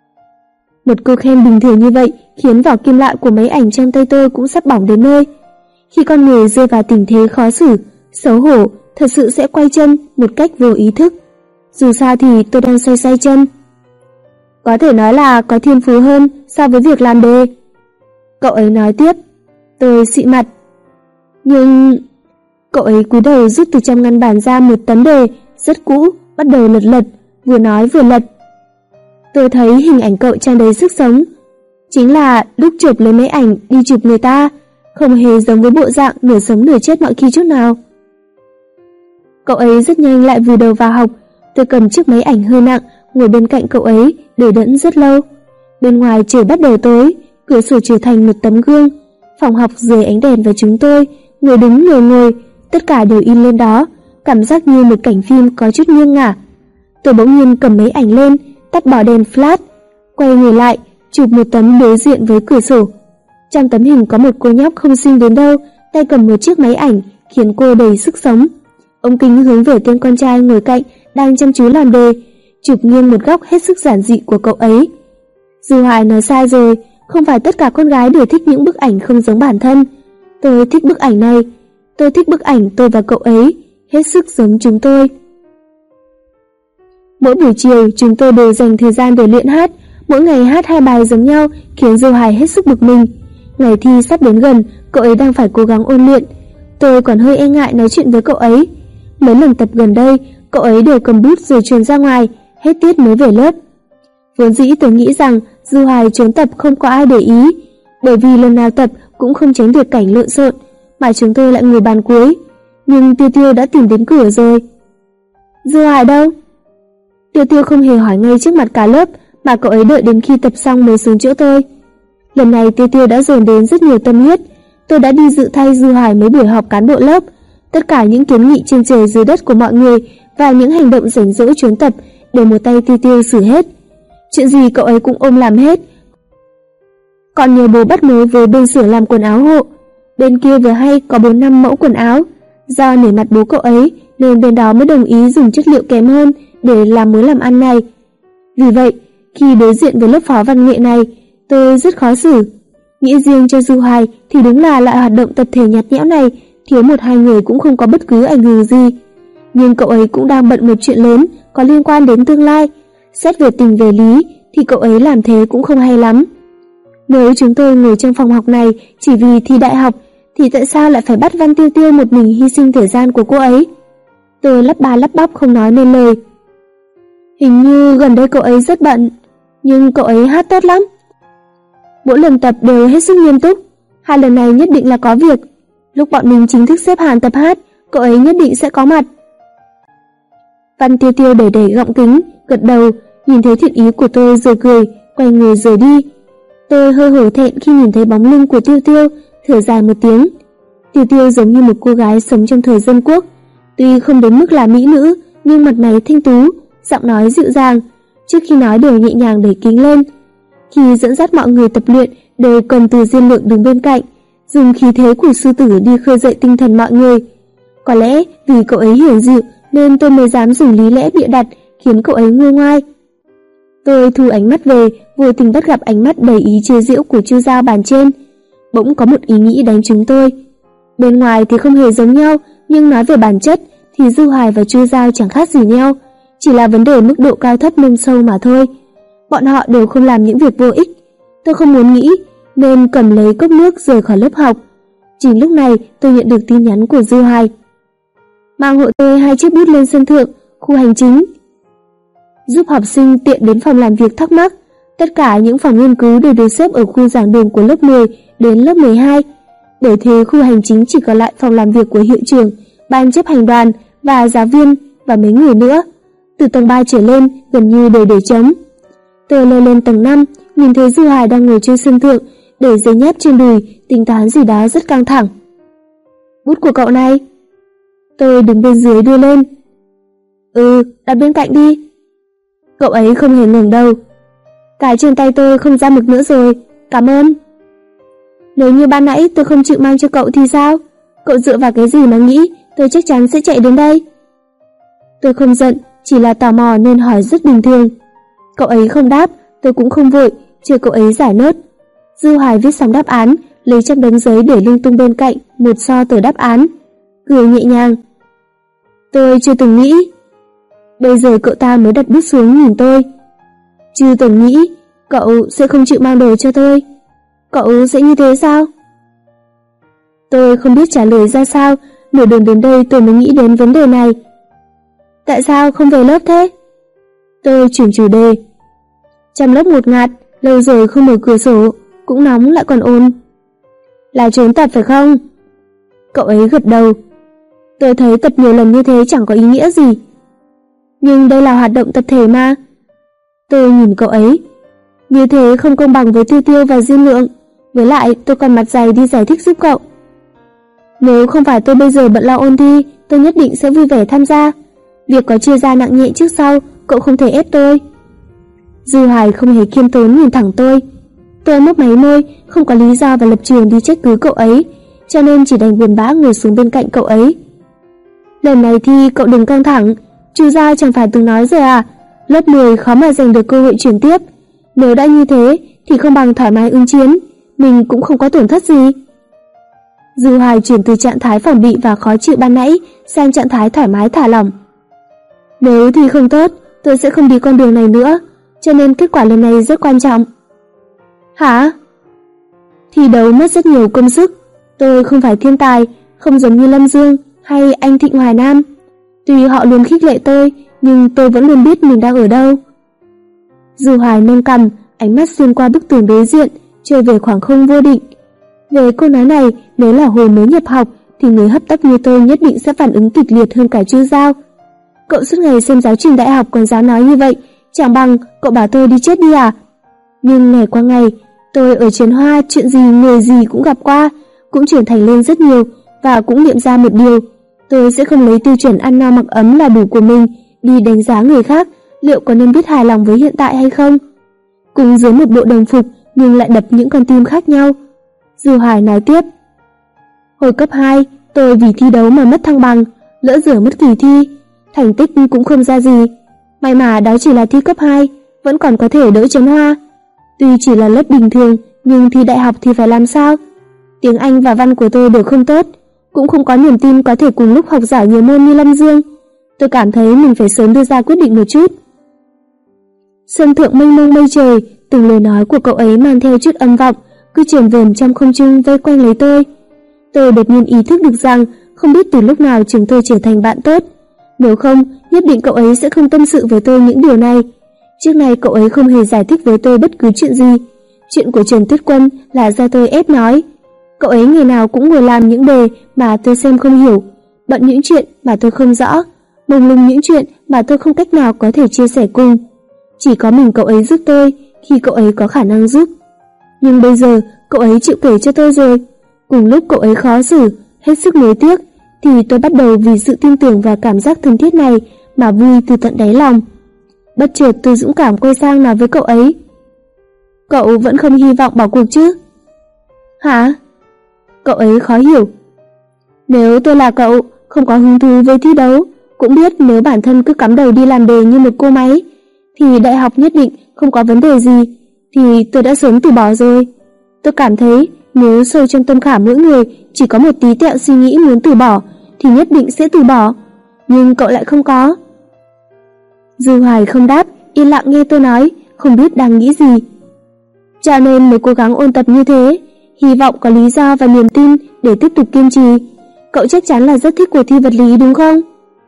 Một câu khen bình thường như vậy khiến vỏ kim loại của máy ảnh trong tay tôi cũng sắp bỏng đến nơi. Khi con người rơi vào tình thế khó xử, xấu hổ, thật sự sẽ quay chân một cách vô ý thức. Dù sao thì tôi đang xoay chân. Có thể nói là có thiên phú hơn so với việc làm đề. Cậu ấy nói tiếp. Tôi xị mặt. Nhưng... Cậu ấy cúi đầu rút từ trong ngăn bàn ra một tấm đề rất cũ, bắt đầu lật, vừa nói vừa lật. Tôi thấy hình ảnh cậu tràn đầy sức sống. Chính là lúc chụp lấy máy ảnh đi chụp người ta, không hề giống với bộ dạng nửa sống nửa chết mọi khi chút nào. Cậu ấy rất nhanh lại vùi đầu vào học. Tôi cầm chiếc máy ảnh hơi nặng, ngồi bên cạnh cậu ấy, đợi đẫn rất lâu. Bên ngoài trời bắt đầu tối, cửa sổ trở thành một tấm gương. Phòng học dưới ánh đèn và chúng tôi, người đứng người ngồi, tất cả đều in lên đó, cảm giác như một cảnh phim có chút nghiêng ngả. Tôi bỗng nhiên cầm máy ảnh lên, tắt bỏ đèn flash, quay người lại, chụp một tấm đối diện với cửa sổ. Trong tấm hình có một cô nhóc không xinh đến đâu, tay cầm một chiếc máy ảnh, khiến cô đầy sức sống. Ống kính hướng về tên con trai ngồi cạnh, đang chăm chú làm đề, chụp nghiêng một góc hết sức giản dị của cậu ấy. Dư Hoài nói sai rồi, không phải tất cả con gái đều thích những bức ảnh không giống bản thân. Tôi thích bức ảnh này. Tôi thích bức ảnh tôi và cậu ấy, hết sức giống chúng tôi. Mỗi buổi chiều chúng tôi đều dành thời gian để luyện hát, mỗi ngày hát 2 bài giống nhau khiến Dư Hoài hết sức bực mình. Ngày thi sắp đến gần, cậu ấy đang phải cố gắng ôn luyện. Tôi còn hơi e ngại nói chuyện với cậu ấy. Mấy lần tập gần đây, cậu ấy đều cầm bút rồi truyền ra ngoài, hết tiết mới về lớp. Vốn dĩ tôi nghĩ rằng Dư Hoài trốn tập không có ai để ý, bởi vì lần nào tập cũng không tránh được cảnh lộn xộn, mà chúng tôi lại ngồi bàn cuối. Nhưng Tiêu Tiêu đã tìm đến cửa rồi. Dư Hoài đâu? Tiêu Tiêu không hề hỏi ngay trước mặt cả lớp, mà cậu ấy đợi đến khi tập xong mới xuống chỗ tôi. Lần này Tiêu Tiêu đã dồn đến rất nhiều tâm huyết. Tôi đã đi dự thay Dư Hoài mấy buổi họp cán bộ lớp. Tất cả những kiến nghị trên trời dưới đất của mọi người và những hành động rảnh rỗi trốn tập đều một tay Tiêu Tiêu xử hết. Chuyện gì cậu ấy cũng ôm làm hết. Còn nhờ bố bắt nối với bên xưởng làm quần áo hộ. Bên kia vừa hay có 4-5 mẫu quần áo. Do nể mặt bố cậu ấy nên bên đó mới đồng ý dùng chất liệu kém hơn để làm mối làm ăn này. Vì vậy, khi đối diện với lớp phó văn nghệ này, tôi rất khó xử. Nghĩ riêng cho Dư Hoài thì đúng là loại hoạt động tập thể nhạt nhẽo này, thiếu 1-2 người cũng không có bất cứ ảnh hưởng gì. Nhưng cậu ấy cũng đang bận một chuyện lớn có liên quan đến tương lai. Xét về tình về lý thì cậu ấy làm thế cũng không hay lắm. Nếu chúng tôi ngồi trong phòng học này chỉ vì thi đại học thì tại sao lại phải bắt Văn Tiêu Tiêu một mình hy sinh thời gian của cô ấy? Tôi lắp ba lắp bắp không nói nên lời. Hình như gần đây cậu ấy rất bận, nhưng cậu ấy hát tốt lắm. Mỗi lần tập đều hết sức nghiêm túc. 2 lần này nhất định là có việc. Lúc bọn mình chính thức xếp hàng tập hát, cậu ấy nhất định sẽ có mặt. Văn Tiêu Tiêu đẩy gọng kính, gật đầu, nhìn thấy thiện ý của tôi rồi cười, quay người rời đi. Tôi hơi hổ thẹn khi nhìn thấy bóng lưng của Tiêu Tiêu, thở dài một tiếng. Tiêu Tiêu giống như một cô gái sống trong thời dân quốc, tuy không đến mức là mỹ nữ, nhưng mặt mày thanh tú, giọng nói dịu dàng. trước khi nói đều nhẹ nhàng đẩy kính lên. Khi dẫn dắt mọi người tập luyện đều cần Từ Diên Lượng đứng bên cạnh, dùng khí thế của sư tử đi khơi dậy tinh thần mọi người. Có lẽ vì cậu ấy hiền dịu nên tôi mới dám dùng lý lẽ bịa đặt khiến cậu ấy nguôi ngoai. Tôi thu ánh mắt về, vô tình bắt gặp ánh mắt đầy ý chế giễu của Chu Giao bàn trên. Bỗng có một ý nghĩ đánh trúng tôi. Bên ngoài thì không hề giống nhau, nhưng nói về bản chất thì Du Hoài và Chu Giao chẳng khác gì nhau, chỉ là vấn đề mức độ cao thấp nâng sâu mà thôi. Bọn họ đều không làm những việc vô ích. Tôi không muốn nghĩ nên cầm lấy cốc nước rời khỏi lớp học. Chính lúc này tôi nhận được tin nhắn của Du Hoài. Mang hộ tôi 2 chiếc bút lên sân thượng, khu hành chính. Giúp học sinh tiện đến phòng làm việc thắc mắc. Tất cả những phòng nghiên cứu đều được xếp ở khu giảng đường của lớp 10 đến lớp 12. Bởi thế khu hành chính chỉ còn lại phòng làm việc của hiệu trưởng, ban chấp hành đoàn và giáo viên và mấy người nữa. Từ tầng 3 trở lên gần như đều để trống. Tôi leo lên tầng 5, nhìn thấy Du Hoài đang ngồi trên sân thượng, để giấy nháp trên đùi, tính toán gì đó rất căng thẳng. Bút của cậu này. Tôi đứng bên dưới đưa lên. Đặt bên cạnh đi. Cậu ấy không hề ngẩng đầu. Cái trên tay tôi không ra mực nữa rồi, cảm ơn. Nếu như ban nãy tôi không chịu mang cho cậu thì sao? Cậu dựa vào cái gì mà nghĩ tôi chắc chắn sẽ chạy đến đây? Tôi không giận, chỉ là tò mò nên hỏi rất bình thường. Cậu ấy không đáp, tôi cũng không vội, chờ cậu ấy giải nốt. Du Hoài viết xong đáp án, lấy trong đống giấy để lung tung bên cạnh một xo tờ đáp án, cười nhẹ nhàng. Tôi chưa từng nghĩ. Bây giờ cậu ta mới đặt bút xuống nhìn tôi. Chưa từng nghĩ cậu sẽ không chịu mang đồ cho tôi. Cậu sẽ như thế sao? Tôi không biết trả lời ra sao, nửa đường đến đây tôi mới nghĩ đến vấn đề này. Tại sao không về lớp thế? Tôi chuyển chủ đề. Trong lớp ngột ngạt, lâu rồi không mở cửa sổ, cũng nóng lại còn ồn. Là trốn tập phải không? Cậu ấy gật đầu. Tôi thấy tập nhiều lần như thế chẳng có ý nghĩa gì. Nhưng đây là hoạt động tập thể mà. Tôi nhìn cậu ấy. Như thế không công bằng với Tiêu Tiêu và Diên Lượng. Với lại tôi còn mặt dày đi giải thích giúp cậu. Nếu không phải tôi bây giờ bận lo ôn thi, tôi nhất định sẽ vui vẻ tham gia. Việc có chia ra nặng nhẹ trước sau, cậu không thể ép tôi. Du Hoài không hề khiêm tốn nhìn thẳng tôi. Tôi mấp máy môi, không có lý do và lập trường đi trách cứ cậu ấy, cho nên chỉ đành buồn bã ngồi xuống bên cạnh cậu ấy. Lần này thì cậu đừng căng thẳng, Chu Giao chẳng phải từng nói rồi à, lớp 10 khó mà giành được cơ hội chuyển tiếp. Nếu đã như thế thì không bằng thoải mái ứng chiến, mình cũng không có tổn thất gì. Du Hoài chuyển từ trạng thái phòng bị và khó chịu ban nãy sang trạng thái thoải mái thả lỏng. Nếu thì không tốt, tôi sẽ không đi con đường này nữa, cho nên kết quả lần này rất quan trọng. Hả? Thi đấu mất rất nhiều công sức. Tôi không phải thiên tài, không giống như Lâm Dương hay anh Thịnh Hoài Nam. Tuy họ luôn khích lệ tôi, nhưng tôi vẫn luôn biết mình đang ở đâu. Du Hoài nâng cằm, ánh mắt xuyên qua bức tường đối diện, trôi về khoảng không vô định. Về câu nói này, nếu là hồi mới nhập học thì người hấp tấp như tôi nhất định sẽ phản ứng kịch liệt hơn cả Chu Giao. Cậu suốt ngày xem giáo trình đại học còn dám nói như vậy, chẳng bằng cậu bảo tôi đi chết đi à? Nhưng ngày qua ngày, tôi ở Trấn Hoa chuyện gì người gì cũng gặp qua, cũng trưởng thành lên rất nhiều và cũng nghiệm ra một điều, tôi sẽ không lấy tiêu chuẩn ăn no mặc ấm là đủ của mình đi đánh giá người khác liệu có nên biết hài lòng với hiện tại hay không. Cùng dưới một bộ đồng phục nhưng lại đập những con tim khác nhau. Du Hoài nói tiếp. Hồi cấp 2, tôi vì thi đấu mà mất thăng bằng, lỡ dở mất kỳ thi, thành tích cũng không ra gì. May mà đó chỉ là thi cấp 2, vẫn còn có thể đỡ Trấn Hoa. Tuy chỉ là lớp bình thường, nhưng thi đại học thì phải làm sao? Tiếng Anh và văn của tôi đều không tốt, cũng không có niềm tin có thể cùng lúc học giỏi nhiều môn như Lâm Dương. Tôi cảm thấy mình phải sớm đưa ra quyết định một chút. Sân thượng mênh mông mây trời, từng lời nói của cậu ấy mang theo chút âm vọng, cứ chườm vờn trong không trung vây quanh lấy tôi. Tôi đột nhiên ý thức được rằng không biết từ lúc nào chúng tôi trở thành bạn tốt. Nếu không, nhất định cậu ấy sẽ không tâm sự với tôi những điều này. Trước này cậu ấy không hề giải thích với tôi bất cứ chuyện gì. Chuyện của Trần Tuyết Quân là do tôi ép nói. Cậu ấy ngày nào cũng ngồi làm những đề mà tôi xem không hiểu, bận những chuyện mà tôi không rõ, mông lung những chuyện mà tôi không cách nào có thể chia sẻ cùng. Chỉ có mình cậu ấy giúp tôi khi cậu ấy có khả năng giúp. Nhưng bây giờ cậu ấy chịu kể cho tôi rồi. Cùng lúc cậu ấy khó xử, hết sức nuối tiếc, thì tôi bắt đầu vì sự tin tưởng và cảm giác thân thiết này mà vui từ tận đáy lòng. Bất chợt tôi dũng cảm quay sang nói với cậu ấy: "Cậu vẫn không hy vọng bỏ cuộc chứ?" "Hả?" Cậu ấy khó hiểu. "Nếu tôi là cậu, không có hứng thú với thi đấu, cũng biết nếu bản thân cứ cắm đầu đi làm đề như một cô máy, thì đại học nhất định không có vấn đề gì, thì tôi đã sớm từ bỏ rồi. Tôi cảm thấy nếu sâu trong tâm khảm mỗi người chỉ có một tí tẹo suy nghĩ muốn từ bỏ, thì nhất định sẽ từ bỏ. Nhưng cậu lại không có." Dư Hoài không đáp, yên lặng nghe tôi nói, không biết đang nghĩ gì. Cho nên mới cố gắng ôn tập như thế, hy vọng có lý do và niềm tin để tiếp tục kiên trì. Cậu chắc chắn là rất thích cuộc thi vật lý đúng không?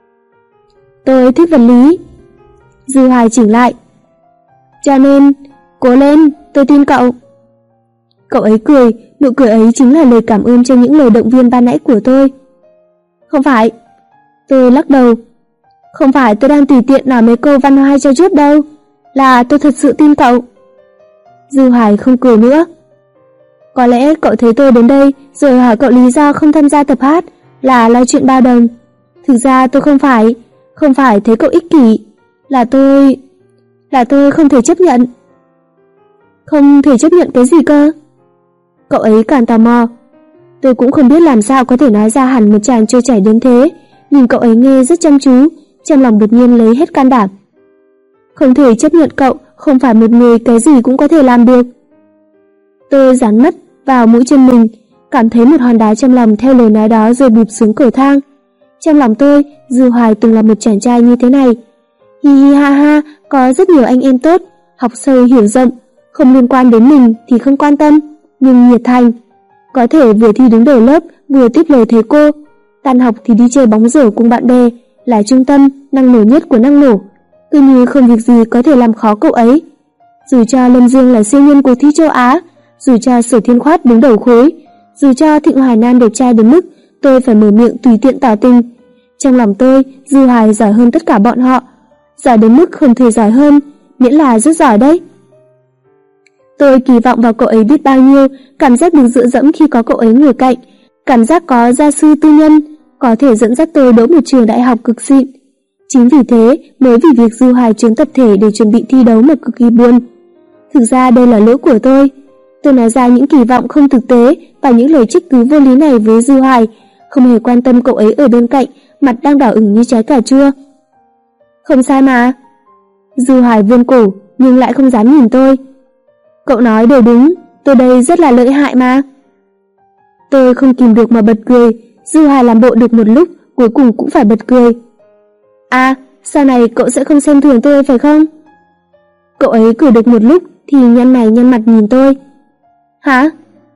Tôi thích vật lý. Dư Hoài chỉnh lại. Cho nên, cố lên, tôi tin cậu. Cậu ấy cười, nụ cười ấy chính là lời cảm ơn cho những lời động viên ban nãy của tôi. Không phải. Tôi lắc đầu. Không phải tôi đang tùy tiện nói mấy câu văn hoa cho chút đâu, là tôi thật sự tin cậu. Dư Hoài không cười nữa. Có lẽ cậu thấy tôi đến đây rồi hỏi cậu lý do không tham gia tập hát là lo chuyện bao đồng. Thực ra tôi không phải thấy cậu ích kỷ, là tôi không thể chấp nhận. Không thể chấp nhận cái gì cơ? Cậu ấy càng tò mò. Tôi cũng không biết làm sao có thể nói ra hẳn một tràng trôi chảy đến thế, nhưng cậu ấy nghe rất chăm chú, trong lòng đột nhiên lấy hết can đảm. Không thể chấp nhận cậu không phải một người cái gì cũng có thể làm được. Tôi dán mắt vào mũi chân mình, cảm thấy một hòn đá trong lòng theo lời nói đó rơi bụp xuống cầu thang. Trong lòng tôi, Dư Hoài từng là một chàng trai như thế này. Hi hi ha ha, có rất nhiều anh em tốt, học sâu hiểu rộng, không liên quan đến mình thì không quan tâm, nhưng nhiệt thành. Có thể vừa thi đứng đầu lớp, vừa tiếp lời thầy cô. Tan học thì đi chơi bóng rổ cùng bạn bè, là trung tâm, năng nổ nhất của năng nổ. Cứ như không việc gì có thể làm khó cậu ấy. Dù cho Lâm Dương là siêu nhân cuộc thi châu Á, dù cho Sở Thiên Khoát đứng đầu khối, dù cho Thịnh Hoài Nam đẹp trai đến mức tôi phải mở miệng tùy tiện tỏ tình, trong lòng tôi, Dư Hoài giỏi hơn tất cả bọn họ, giỏi đến mức không thể giỏi hơn, miễn là rất giỏi đấy. Tôi kỳ vọng vào cậu ấy biết bao nhiêu, cảm giác được dựa dẫm khi có cậu ấy ngồi cạnh, cảm giác có gia sư tư nhân, có thể dẫn dắt tôi đỗ một trường đại học cực xịn. Chính vì thế mới vì việc Dư Hoài trốn tập thể để chuẩn bị thi đấu mà cực kỳ buồn. Thực ra đây là lỗi của tôi. Tôi nói ra những kỳ vọng không thực tế và những lời trách cứ vô lý này với Dư Hoài, không hề quan tâm cậu ấy ở bên cạnh, mặt đang đỏ ửng như trái cà chua. Không sai mà. Dư Hoài vươn cổ nhưng lại không dám nhìn tôi. Cậu nói đều đúng, tôi đây rất là lợi hại mà. Tôi không kìm được mà bật cười. Dư Hoài làm bộ được một lúc, cuối cùng cũng phải bật cười. À, sau này cậu sẽ không xem thường tôi phải không? Cậu ấy cười được một lúc thì nhăn mày nhăn mặt nhìn tôi. Hả?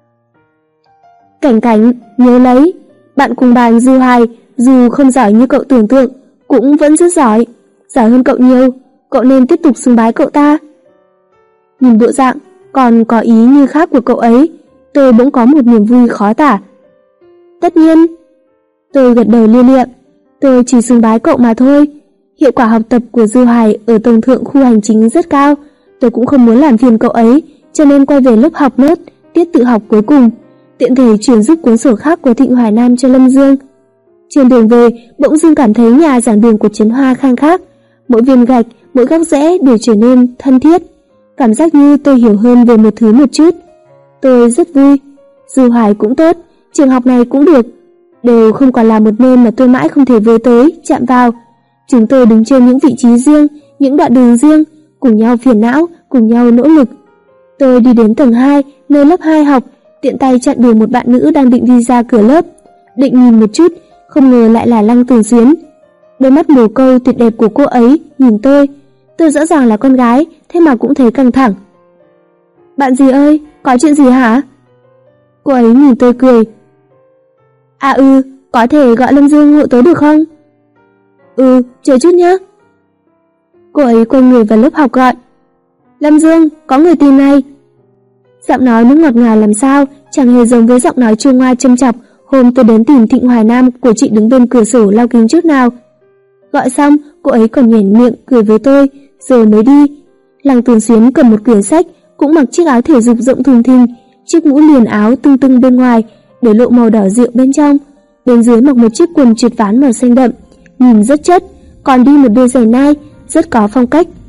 Cảnh Cảnh, nhớ lấy, bạn cùng bàn Dư Hoài dù không giỏi như cậu tưởng tượng cũng vẫn rất giỏi, giỏi hơn cậu nhiều, cậu nên tiếp tục sùng bái cậu ta. Nhìn bộ dạng còn có ý như khác của cậu ấy, tôi bỗng có một niềm vui khó tả. Tất nhiên. Tôi gật đầu lia lịa, tôi chỉ sùng bái cậu mà thôi. Hiệu quả học tập của Dư Hoài ở tầng thượng khu hành chính rất cao, tôi cũng không muốn làm phiền cậu ấy, cho nên quay về lớp học nốt tiết tự học cuối cùng, tiện thể chuyển giúp cuốn sổ khác của Thịnh Hoài Nam cho Lâm Dương. Trên đường về, bỗng dưng cảm thấy nhà giảng đường của Trấn Hoa khang khác, mỗi viên gạch, mỗi góc rẽ đều trở nên thân thiết, cảm giác như tôi hiểu hơn về một thứ một chút. Tôi rất vui. Dư Hoài cũng tốt, trường học này cũng được, đều không còn là một nơi mà tôi mãi không thể với tới, chạm vào. Chúng tôi đứng trên những vị trí riêng, những đoạn đường riêng, cùng nhau phiền não, cùng nhau nỗ lực. Tôi đi đến tầng 2, nơi lớp 2 học, tiện tay chặn đường một bạn nữ đang định đi ra cửa lớp. Định nhìn một chút, không ngờ lại là Lăng Tường Xuyến. Đôi mắt mồ câu tuyệt đẹp của cô ấy nhìn tôi rõ ràng là con gái, thế mà cũng thấy căng thẳng. Bạn gì ơi, có chuyện gì hả? Cô ấy nhìn tôi cười. À có thể gọi Lâm Dương hộ tớ được không? Chờ chút nhé. Cô ấy quay người vào lớp học gọi. Lâm Dương, có người tìm này. Giọng nói nó ngọt ngào làm sao, chẳng hề giống với giọng nói chua ngoa châm chọc hôm tôi đến tìm Thịnh Hoài Nam của chị đứng bên cửa sổ lau kính chút nào. Gọi xong, cô ấy còn nhoẻn miệng cười với tôi, rồi mới đi. Lăng Tường Xuyến cầm một quyển sách, cũng mặc chiếc áo thể dục rộng thùng thình, chiếc mũ liền áo tưng tưng bên ngoài, để lộ màu đỏ rượu bên trong. Bên dưới mặc một chiếc quần trượt ván màu xanh đậm, nhìn rất chất, còn đi một đôi giày Nike, rất có phong cách.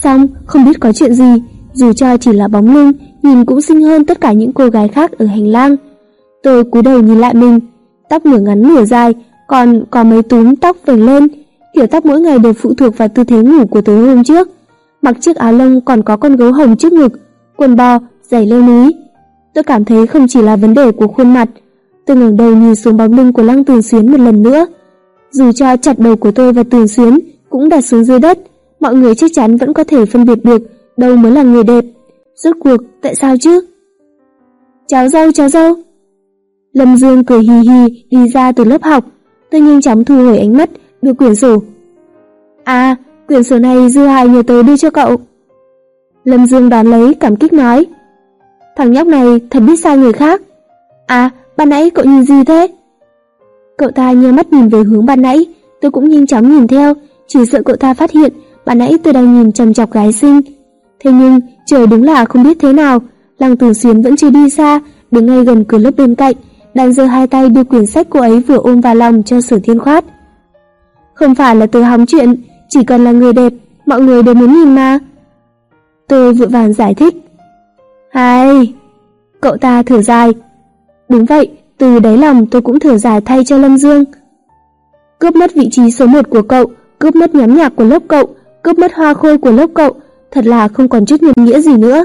Xong không biết có chuyện gì, dù cho chỉ là bóng lưng, nhìn cũng xinh hơn tất cả những cô gái khác ở hành lang. Tôi cúi đầu nhìn lại mình, tóc nửa ngắn nửa dài, còn có mấy túm tóc vểnh lên, kiểu tóc mỗi ngày đều phụ thuộc vào tư thế ngủ của tối hôm trước. Mặc chiếc áo lông còn có con gấu hồng trước ngực, quần bò, giày leo núi. Tôi cảm thấy không chỉ là vấn đề của khuôn mặt. Tôi ngẩng đầu nhìn xuống bóng lưng của Lăng Tường Xuyến một lần nữa. Dù cho chặt đầu của tôi và Tường Xuyến cũng đặt xuống dưới đất, mọi người chắc chắn vẫn có thể phân biệt được đâu mới là người đẹp. Rốt cuộc tại sao chứ? Cháu dâu. Lâm Dương cười hì hì đi ra từ lớp học. Tôi nhanh chóng thu hồi ánh mắt, đưa quyển sổ. À, quyển sổ này Dư Hải nhờ tớ đưa cho cậu. Lâm Dương đón lấy cảm kích nói. Thằng nhóc này thật biết sai người khác. À, ban nãy cậu nhìn gì thế? Cậu ta nheo mắt nhìn về hướng ban nãy, tôi cũng nhanh chóng nhìn theo, chỉ sợ cậu ta phát hiện ban nãy tôi đang nhìn chằm chọc gái xinh. Thế nhưng trời đúng là không biết thế nào, Lăng Tường Xuyến vẫn chưa đi xa, đứng ngay gần cửa lớp bên cạnh, đang giơ hai tay đưa quyển sách cô ấy vừa ôm vào lòng cho Sở Thiên Khoát. Không phải là tớ hóng chuyện, chỉ cần là người đẹp, mọi người đều muốn nhìn mà. Tôi vội vàng giải thích. Hay, cậu ta thở dài. Đúng vậy, từ đáy lòng tôi cũng thở dài thay cho Lâm Dương. Cướp mất vị trí số 1 của cậu, cướp mất nhóm nhạc của lớp cậu, cướp mất hoa khôi của lớp cậu, thật là không còn chút nhân nghĩa gì nữa.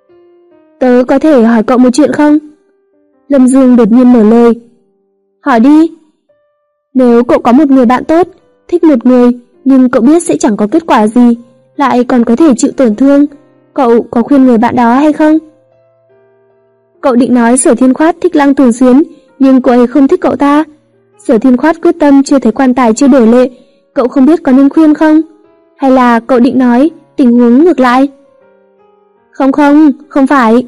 Tớ có thể hỏi cậu một chuyện không? Lâm Dương đột nhiên mở lời. Hỏi đi. Nếu cậu có một người bạn tốt, thích một người, nhưng cậu biết sẽ chẳng có kết quả gì, lại còn có thể chịu tổn thương, cậu có khuyên người bạn đó hay không? Cậu định nói Sở Thiên Khoát thích Lăng Tường Xuyến, nhưng cô ấy không thích cậu ta. Sở Thiên Khoát quyết tâm chưa thấy quan tài chưa đổi lệ, cậu không biết có nên khuyên không? Hay là cậu định nói tình huống ngược lại? Không phải.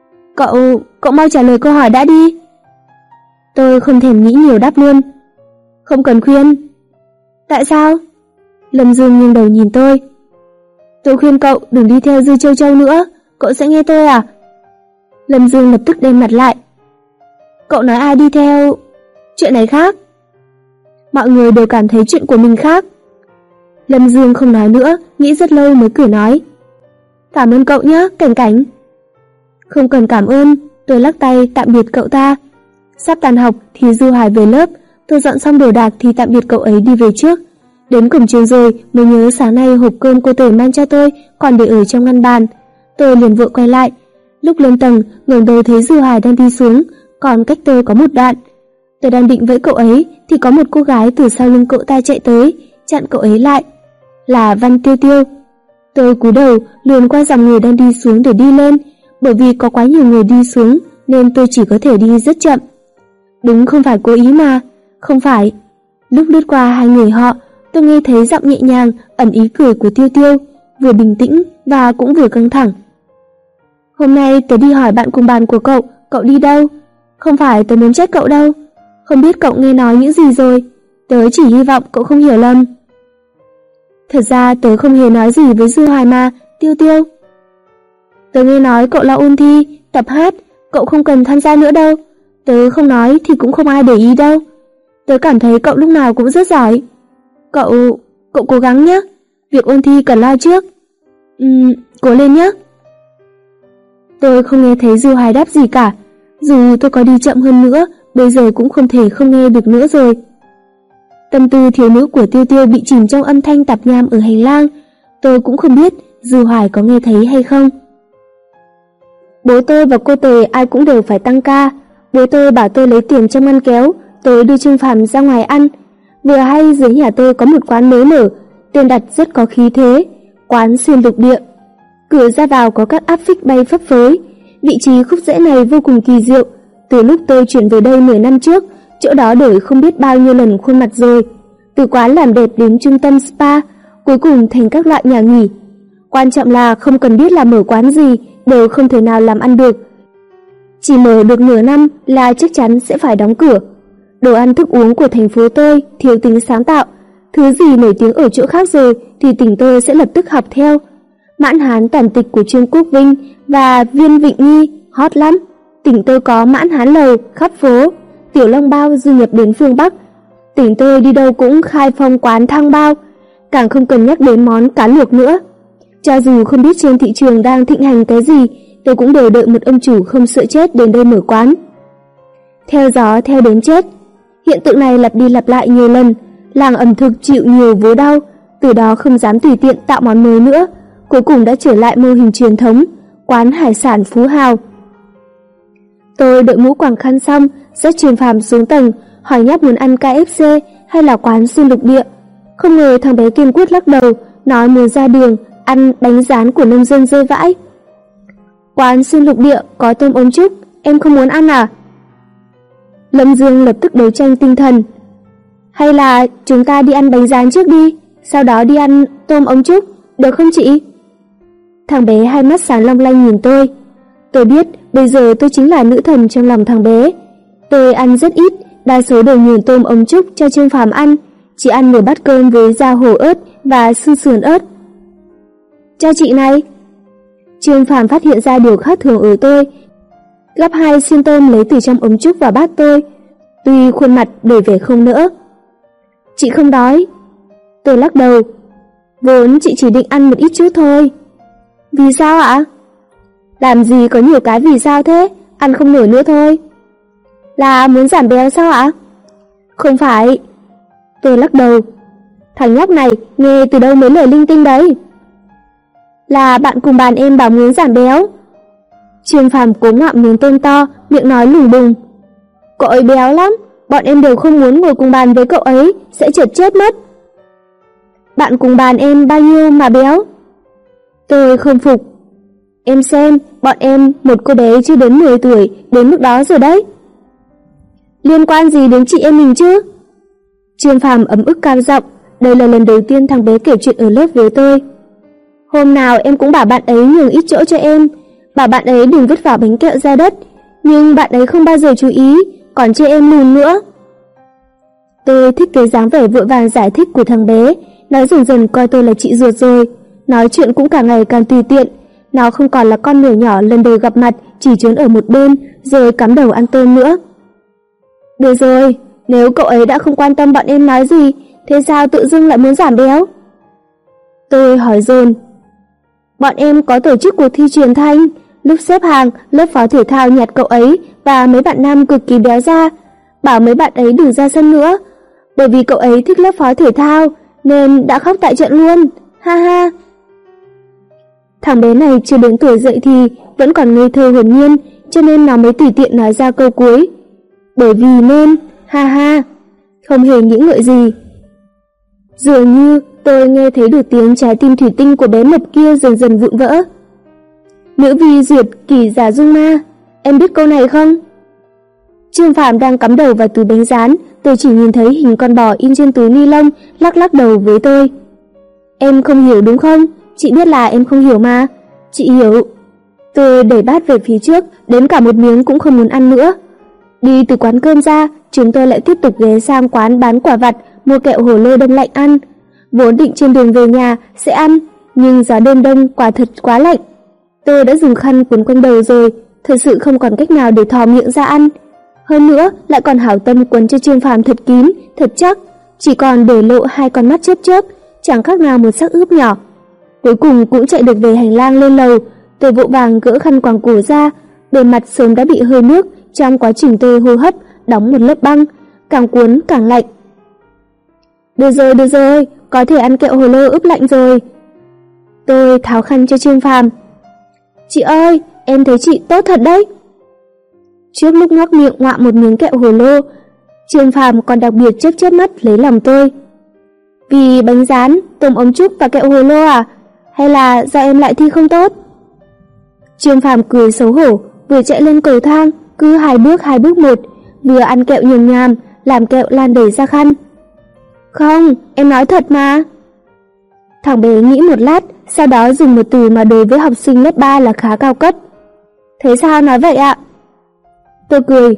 Cậu mau trả lời câu hỏi đã đi. Tôi không thèm nghĩ nhiều đáp luôn. Không cần khuyên. Tại sao? Lâm Dương nghiêng đầu nhìn tôi. Tôi khuyên cậu đừng đi theo Dư Châu Châu nữa, cậu sẽ nghe tôi à? Lâm Dương lập tức đen mặt lại. Cậu nói ai đi theo? Chuyện này khác. Mọi người đều cảm thấy chuyện của mình khác. Lâm Dương không nói nữa, nghĩ rất lâu mới cười nói. Cảm ơn cậu nhé, Cảnh Cảnh. Không cần cảm ơn, tôi lắc tay tạm biệt cậu ta. Sắp tan học thì Du Hải về lớp, tôi dọn xong đồ đạc thì tạm biệt cậu ấy đi về trước. Đến cổng trường rồi mới nhớ sáng nay hộp cơm cô Tề mang cho tôi còn để ở trong ngăn bàn. Tôi liền vội quay lại. Lúc lên tầng, ngẩng đầu thấy Du Hải đang đi xuống, còn cách tôi có một đoạn. Tôi đang định với cậu ấy thì có một cô gái từ sau lưng cậu ta chạy tới, chặn cậu ấy lại. Là Văn Tiêu Tiêu. Tôi cúi đầu luồn qua dòng người đang đi xuống để đi lên, bởi vì có quá nhiều người đi xuống nên tôi chỉ có thể đi rất chậm. Đúng không phải cố ý mà, không phải. Lúc lướt qua hai người họ, tôi nghe thấy giọng nhẹ nhàng, ẩn ý cười của Tiêu Tiêu, vừa bình tĩnh và cũng vừa căng thẳng. Hôm nay tớ đi hỏi bạn cùng bàn của cậu đi đâu? Không phải tớ muốn trách cậu đâu. Không biết cậu nghe nói những gì rồi, tớ chỉ hy vọng cậu không hiểu lầm. Thật ra tớ không hề nói gì với Dư Hoài mà, Tiêu Tiêu. Tớ nghe nói cậu lo ôn thi, tập hát, cậu không cần tham gia nữa đâu. Tớ không nói thì cũng không ai để ý đâu. Tớ cảm thấy cậu lúc nào cũng rất giỏi. Cậu cố gắng nhé, việc ôn thi cần lo trước. Cố lên nhé. Tôi không nghe thấy Dư Hoài đáp gì cả. Dù tôi có đi chậm hơn nữa, bây giờ cũng không thể không nghe được nữa rồi. Tâm tư thiếu nữ của Tiêu Tiêu bị chìm trong âm thanh tạp nham ở hành lang. Tôi cũng không biết Dư Hoài có nghe thấy hay không. Bố tôi và cô Tề ai cũng đều phải tăng ca. Bố tôi bảo tôi lấy tiền trong ngăn kéo, tôi đưa Trương Phàm ra ngoài ăn. Vừa hay dưới nhà tôi có một quán mới mở, tên đặt rất có khí thế, quán xuyên lục địa. Cửa ra vào có các áp phích bay phấp phới. Vị trí khúc rẽ này vô cùng kỳ diệu. Từ lúc tôi chuyển về đây 10 năm trước, chỗ đó đổi không biết bao nhiêu lần khuôn mặt rồi. Từ quán làm đẹp đến trung tâm spa, cuối cùng thành các loại nhà nghỉ. Quan trọng là không cần biết là mở quán gì, đều không thể nào làm ăn được. Chỉ mở được nửa năm là chắc chắn sẽ phải đóng cửa. Đồ ăn thức uống của thành phố tôi thiếu tính sáng tạo. Thứ gì nổi tiếng ở chỗ khác rồi thì tỉnh tôi sẽ lập tức học theo. Mãn Hán toàn tịch của Trương Quốc Vinh và Viên Vịnh Nhi hot lắm. Tỉnh tôi có Mãn Hán lầu khắp phố, tiểu long bao du nhập đến phương Bắc. Tỉnh tôi đi đâu cũng khai phong quán thang bao, càng không cần nhắc đến món cá luộc nữa. Cho dù không biết trên thị trường đang thịnh hành cái gì, tôi cũng đều đợi một ông chủ không sợ chết đến đây mở quán. Theo gió theo đến chết. Hiện tượng này lặp đi lặp lại nhiều lần, làng ẩm thực chịu nhiều vố đau, từ đó không dám tùy tiện tạo món mới nữa, cuối cùng đã trở lại mô hình truyền thống, quán hải sản Phú Hào. Tôi đội mũ quàng khăn xong, dắt Trương Phàm xuống tầng, hỏi nhóc muốn ăn KFC hay là quán xuyên lục địa. Không ngờ thằng bé kiên quyết lắc đầu, nói muốn ra đường ăn bánh rán của nông dân rơi vãi. Quán xuyên lục địa có tôm ốm trúc, em không muốn ăn à? Lâm Dương lập tức đấu tranh tinh thần. Hay là chúng ta đi ăn bánh rán trước đi, sau đó đi ăn tôm ốm trúc, được không chị? Thằng bé hai mắt sáng long lanh nhìn tôi. Tôi biết bây giờ tôi chính là nữ thần trong lòng thằng bé. Tôi ăn rất ít, đa số đều nhường tôm ốm trúc cho Trương Phàm ăn, chỉ ăn nửa bát cơm với da hổ ớt và xương sườn ớt. Cho chị này. Trương Phàm phát hiện ra điều khác thường ở tôi, gắp 2 xiên tôm lấy từ trong ống trúc vào bát tôi, tuy khuôn mặt đầy vẻ không nỡ. Chị không đói. Tôi lắc đầu. Vốn chị chỉ định ăn một ít chút thôi. Vì sao ạ? Làm gì có nhiều cái vì sao thế, ăn không nổi nữa thôi. Là muốn giảm béo sao ạ? Không phải. Tôi lắc đầu. Thằng nhóc này nghe từ đâu mấy lời linh tinh đấy? Là bạn cùng bàn em bảo muốn giảm béo. Trương Phàm cố ngoạm miếng tôm to, miệng nói lủng bùng. Cậu ấy béo lắm, bọn em đều không muốn ngồi cùng bàn với cậu ấy, sẽ trượt chết mất. Bạn cùng bàn em bao nhiêu mà béo? Tôi không phục. Em xem, bọn em một cô bé chưa đến 10 tuổi, đến mức đó rồi đấy. Liên quan gì đến chị em mình chứ? Trương Phàm ấm ức cao giọng, đây là lần đầu tiên thằng bé kể chuyện ở lớp với tôi. Hôm nào em cũng bảo bạn ấy nhường ít chỗ cho em, bảo bạn ấy đừng vứt vỏ bánh kẹo ra đất, nhưng bạn ấy không bao giờ chú ý, còn chê em lùn nữa. Tôi thích cái dáng vẻ vội vàng giải thích của thằng bé, nó dần dần coi tôi là chị ruột rồi, nói chuyện cũng càng ngày càng tùy tiện, nó không còn là con mèo nhỏ lần đầu gặp mặt chỉ trốn ở một bên rồi cắm đầu ăn tôm nữa. Được rồi, nếu cậu ấy đã không quan tâm bọn em nói gì, thế sao tự dưng lại muốn giảm béo? Tôi hỏi dồn. Bọn em có tổ chức cuộc thi truyền thanh, lúc xếp hàng, lớp phó thể thao nhặt cậu ấy và mấy bạn nam cực kỳ béo ra, bảo mấy bạn ấy đừng ra sân nữa, bởi vì cậu ấy thích lớp phó thể thao nên đã khóc tại trận luôn, ha ha. Thằng bé này chưa đến tuổi dậy thì vẫn còn ngây thơ hồn nhiên, cho nên nó mới tùy tiện nói ra câu cuối. Bởi vì nên, ha ha, không hề nghĩ ngợi gì. Dường như tôi nghe thấy được tiếng trái tim thủy tinh của bé mập kia dần dần vụn vỡ. Nữ vi duyệt kỳ giả dung ma, em biết câu này không? Trương Phàm đang cắm đầu vào túi bánh rán, tôi chỉ nhìn thấy hình con bò in trên túi ni lông, lắc lắc đầu với tôi. Em không hiểu đúng không? Chị biết là em không hiểu mà. Chị hiểu. Tôi đẩy bát về phía trước, đến cả một miếng cũng không muốn ăn nữa. Đi từ quán cơm ra, chúng tôi lại tiếp tục ghé sang quán bán quả vặt, mua kẹo hồ lô đông lạnh ăn. Vốn định trên đường về nhà sẽ ăn, nhưng gió đêm đông quả thật quá lạnh. Tôi đã dùng khăn quấn quanh đầu rồi, thật sự không còn cách nào để thò miệng ra ăn. Hơn nữa, lại còn hảo tâm quấn cho Trương Phàm thật kín, thật chắc, chỉ còn để lộ 2 con mắt chớp chớp, chẳng khác nào một xác ướp nhỏ. Cuối cùng cũng chạy được về hành lang lên lầu, tôi vội vàng gỡ khăn quàng cổ ra, bề mặt sớm đã bị hơi nước trong quá trình tôi hô hấp đóng một lớp băng, càng cuốn càng lạnh. Được rồi, có thể ăn kẹo hồ lô ướp lạnh rồi. Tôi tháo khăn cho Trương Phàm. Chị ơi, em thấy chị tốt thật đấy. Trước lúc ngoác miệng ngoạm một miếng kẹo hồ lô, Trương Phàm còn đặc biệt chớp chớp mắt lấy lòng tôi. Vì bánh rán, tôm ống trúc và kẹo hồ lô à? Hay là do em lại thi không tốt? Trương Phàm cười xấu hổ, vừa chạy lên cầu thang, cứ hai bước một, vừa ăn kẹo nhồm nhàm, làm kẹo lan đầy ra khăn. Không, em nói thật mà. Thằng bé nghĩ một lát, sau đó dùng một từ mà đối với học sinh lớp 3 là khá cao cấp. Thế sao nói vậy ạ? Tôi cười.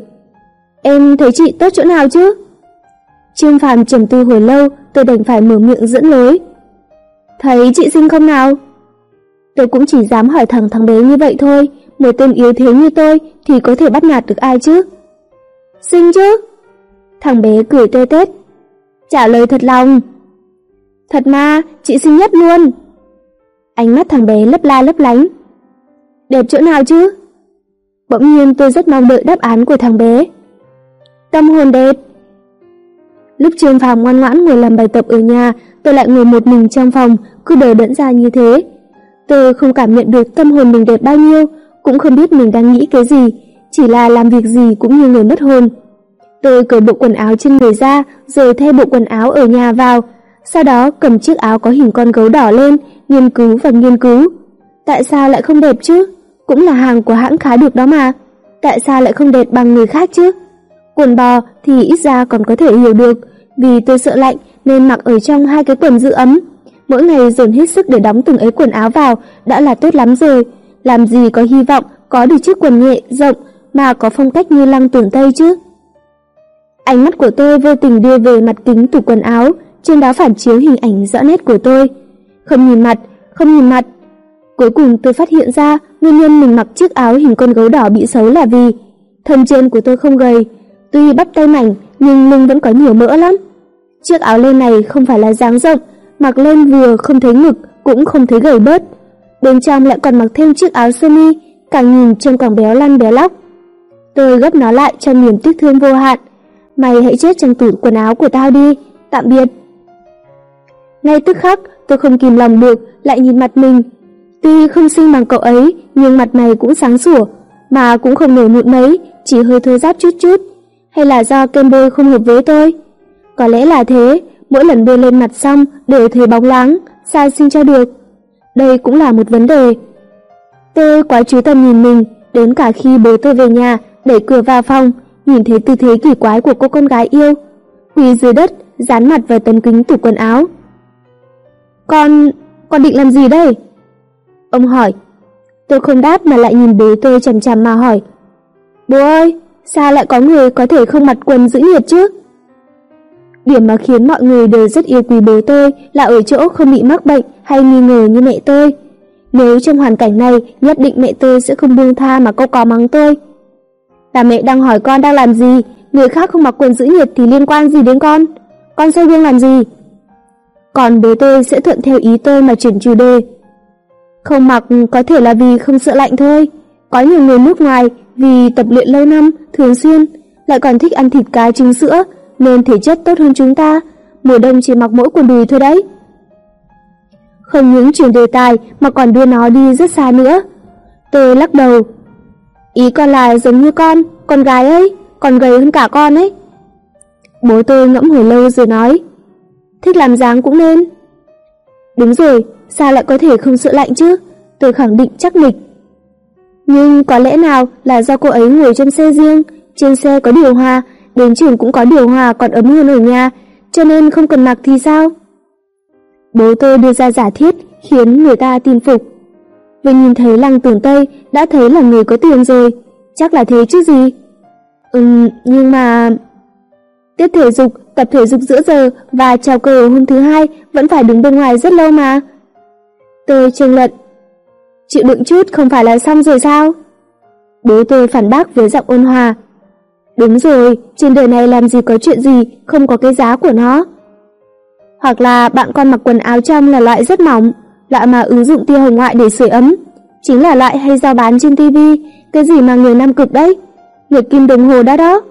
Em thấy chị tốt chỗ nào chứ? Trương Phàm trầm tư hồi lâu, tôi đành phải mở miệng dẫn lối. Thấy chị xinh không nào? Tôi cũng chỉ dám hỏi thẳng thằng bé như vậy thôi, một tên yếu thế như tôi thì có thể bắt nạt được ai chứ? Xinh chứ? Thằng bé cười tê tét. Trả lời thật lòng. Thật mà, chị xinh nhất luôn. Ánh mắt thằng bé lấp la lấp lánh. Đẹp chỗ nào chứ? Bỗng nhiên tôi rất mong đợi đáp án của thằng bé. Tâm hồn đẹp. Lúc Trương Phàm ngoan ngoãn ngồi làm bài tập ở nhà, tôi lại ngồi một mình trong phòng, cứ đờ đẫn ra như thế. Tôi không cảm nhận được tâm hồn mình đẹp bao nhiêu, cũng không biết mình đang nghĩ cái gì, chỉ là làm việc gì cũng như người mất hồn. Tôi cởi bộ quần áo trên người ra, rồi thay bộ quần áo ở nhà vào, sau đó cầm chiếc áo có hình con gấu đỏ lên, nghiên cứu và nghiên cứu. Tại sao lại không đẹp chứ? Cũng là hàng của hãng khá được đó mà. Tại sao lại không đẹp bằng người khác chứ? Quần bò thì ít ra còn có thể hiểu được, vì tôi sợ lạnh nên mặc ở trong 2 cái quần giữ ấm. Mỗi ngày dồn hết sức để đóng từng ấy quần áo vào đã là tốt lắm rồi, làm gì có hy vọng có được chiếc quần nhẹ, rộng mà có phong cách như Lăng Tưởng Tây chứ. Ánh mắt của tôi vô tình đưa về mặt kính tủ quần áo, trên đó phản chiếu hình ảnh rõ nét của tôi. Không nhìn mặt, không nhìn mặt. Cuối cùng tôi phát hiện ra nguyên nhân mình mặc chiếc áo hình con gấu đỏ bị xấu là vì thân trên của tôi không gầy, tuy bắp tay mảnh nhưng lưng vẫn có nhiều mỡ lắm. Chiếc áo len này không phải là dáng rộng, mặc lên vừa không thấy ngực cũng không thấy gầy bớt. Bên trong lại còn mặc thêm chiếc áo sơ mi, càng nhìn trông càng béo lăn béo lóc. Tôi gấp nó lại trong niềm tiếc thương vô hạn. Mày hãy chết trong tủ quần áo của tao đi, tạm biệt. Ngay tức khắc tôi không kìm lòng được lại nhìn mặt mình. Tuy không xinh bằng cậu ấy nhưng mặt mày cũng sáng sủa, mà cũng không nổi mụn mấy, chỉ hơi thô ráp chút chút. Hay là do kem bôi không hợp với tôi? Có lẽ là thế, mỗi lần bôi lên mặt xong đều thấy bóng láng, sao xinh cho được. Đây cũng là một vấn đề. Tôi quá chú tâm nhìn mình, đến cả khi bố tôi về nhà đẩy cửa vào phòng, nhìn thấy tư thế kỳ quái của cô con gái yêu, quỳ dưới đất, dán mặt vào tấm kính tủ quần áo. Con định làm gì đây? Ông hỏi. Tôi không đáp mà lại nhìn bố tôi chằm chằm mà hỏi. Bố ơi, sao lại có người có thể không mặc quần giữ nhiệt chứ? Điểm mà khiến mọi người đều rất yêu quý bố tôi là ở chỗ không bị mắc bệnh hay nghi ngờ như mẹ tôi. Nếu trong hoàn cảnh này, nhất định mẹ tôi sẽ không buông tha mà câu có mắng tôi. Là mẹ đang hỏi con đang làm gì, người khác không mặc quần giữ nhiệt thì liên quan gì đến con? Con soi gương làm gì? Còn bố tôi sẽ thuận theo ý tôi mà chuyển chủ đề. Không mặc có thể là vì không sợ lạnh thôi. Có nhiều người nước ngoài vì tập luyện lâu năm, thường xuyên, lại còn thích ăn thịt cá trứng sữa, nên thể chất tốt hơn chúng ta, mùa đông chỉ mặc mỗi quần đùi thôi đấy. Không những chuyển đề tài mà còn đưa nó đi rất xa nữa. Tôi lắc đầu. Ý con là giống như con gái ấy, còn gầy hơn cả con ấy. Bố tôi ngẫm hồi lâu rồi nói. Thích làm dáng cũng nên. Đúng rồi, sao lại có thể không sợ lạnh chứ? Tôi khẳng định chắc nịch. Nhưng có lẽ nào là do cô ấy ngồi trong xe riêng, trên xe có điều hòa, đến trường cũng có điều hòa còn ấm hơn ở nhà, cho nên không cần mặc thì sao? Bố tôi đưa ra giả thiết khiến người ta tin phục. Vừa nhìn thấy Lăng Tưởng Tây đã thấy là người có tiền rồi, chắc là thế chứ gì. Nhưng mà... Tiết thể dục, tập thể dục giữa giờ và chào cờ hôm thứ Hai vẫn phải đứng bên ngoài rất lâu mà. Tôi tranh luận. Chịu đựng chút không phải là xong rồi sao? Bố tôi phản bác với giọng ôn hòa. Đúng rồi, trên đời này làm gì có chuyện gì không có cái giá của nó. Hoặc là bạn con mặc quần áo trong là loại rất mỏng, loại mà ứng dụng tia hồng ngoại để sưởi ấm, chính là loại hay giao bán trên tivi, cái gì mà người Nam Cực đấy, Nguyệt Kim đồng hồ đó đó.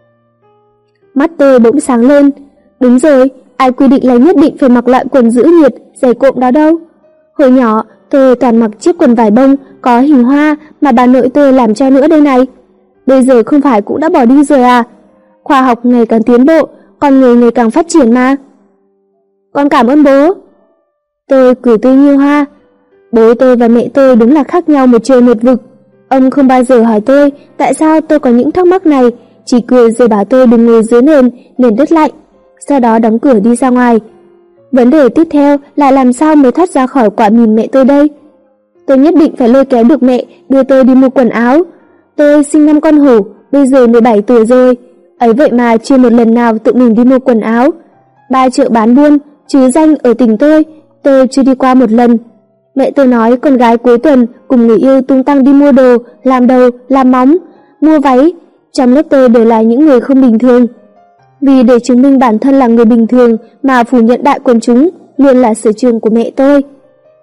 Mắt tôi bỗng sáng lên. Đúng rồi, ai quy định là nhất định phải mặc loại quần giữ nhiệt, dày cộm đó đâu. Hồi nhỏ, tôi toàn mặc chiếc quần vải bông có hình hoa mà bà nội tôi làm cho nữa đây này. Bây giờ không phải cũng đã bỏ đi rồi à? Khoa học ngày càng tiến bộ, con người ngày càng phát triển mà. Con cảm ơn bố. Tôi cười tươi như hoa. Bố tôi và mẹ tôi đúng là khác nhau một trời một vực. Ông không bao giờ hỏi tôi tại sao tôi có những thắc mắc này, chỉ cười rồi bảo tôi đừng ngồi dưới nền đất lạnh, sau đó đóng cửa đi ra ngoài. Vấn đề tiếp theo là làm sao mới thoát ra khỏi quả mìn mẹ tôi đây. Tôi nhất định phải lôi kéo được mẹ đưa tôi đi mua quần áo. Tôi sinh năm Con Hổ, bây giờ 17 tuổi rồi, ấy vậy mà chưa một lần nào tự mình đi mua quần áo. 3 chợ bán buôn, chứ danh ở tỉnh tôi chưa đi qua một lần. Mẹ tôi nói con gái cuối tuần cùng người yêu tung tăng đi mua đồ, làm đầu, làm móng, mua váy. Trong lớp tôi đều là những người không bình thường. Vì để chứng minh bản thân là người bình thường mà phủ nhận đại quần chúng luôn là sở trường của mẹ tôi.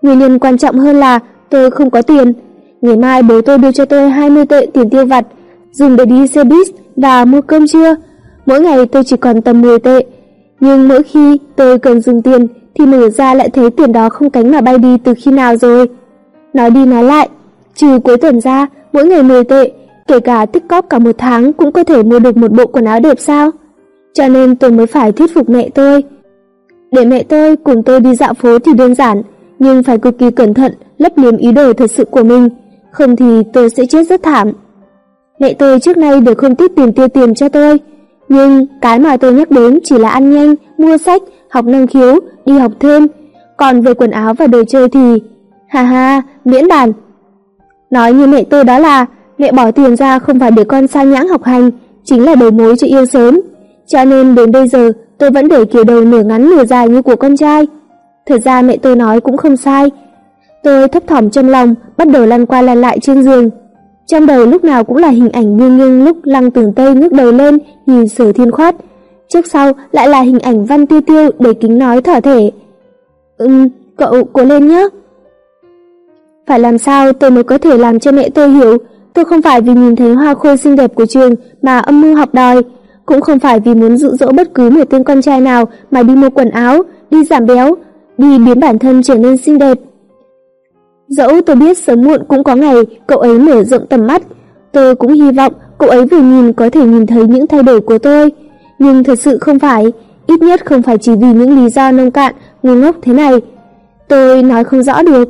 Nguyên nhân quan trọng hơn là tôi không có tiền. Ngày mai bố tôi đưa cho tôi 20 tệ tiền tiêu vặt, dùng để đi xe buýt và mua cơm trưa. Mỗi ngày tôi chỉ còn tầm 10 tệ, nhưng mỗi khi tôi cần dùng tiền thì mở ra lại thấy tiền đó không cánh mà bay đi từ khi nào rồi. Nói đi nói lại, trừ cuối tuần ra, mỗi ngày 10 tệ, kể cả tích cóp cả một tháng cũng có thể mua được một bộ quần áo đẹp sao? Cho nên tôi mới phải thuyết phục mẹ tôi. Để mẹ tôi cùng tôi đi dạo phố thì đơn giản, nhưng phải cực kỳ cẩn thận, lấp liếm ý đồ thật sự của mình, không thì tôi sẽ chết rất thảm. Mẹ tôi trước nay đều không tiếc tiền tiêu tiền cho tôi, nhưng cái mà tôi nhắc đến chỉ là ăn nhanh, mua sách, học năng khiếu, đi học thêm. Còn về quần áo và đồ chơi thì, miễn bàn. Nói như mẹ tôi đó là, mẹ bỏ tiền ra không phải để con sao nhãng học hành, chính là đầu mối cho yêu sớm. Cho nên đến bây giờ tôi vẫn để kiểu đầu nửa ngắn nửa dài như của con trai. Thật ra mẹ tôi nói cũng không sai. Tôi thấp thỏm trong lòng, bắt đầu lăn qua lăn lại trên giường. Trong đầu lúc nào cũng là hình ảnh nghiêng nghiêng lúc Lăng Tường Tây ngước đầu lên nhìn Sở Thiên Khoát. Trước sau lại là hình ảnh Văn Tiêu Tiêu đầy kính nói thở thẻ. Cậu cố lên nhé. Phải làm sao tôi mới có thể làm cho mẹ tôi hiểu tôi không phải vì nhìn thấy hoa khôi xinh đẹp của trường mà âm mưu học đòi, cũng không phải vì muốn dụ dỗ bất cứ một tên con trai nào mà đi mua quần áo, đi giảm béo, đi biến bản thân trở nên xinh đẹp. Dẫu tôi biết sớm muộn cũng có ngày cậu ấy mở rộng tầm mắt, tôi cũng hy vọng cậu ấy vừa nhìn có thể nhìn thấy những thay đổi của tôi, nhưng thật sự không phải, ít nhất không phải chỉ vì những lý do nông cạn, ngu ngốc thế này. Tôi nói không rõ được.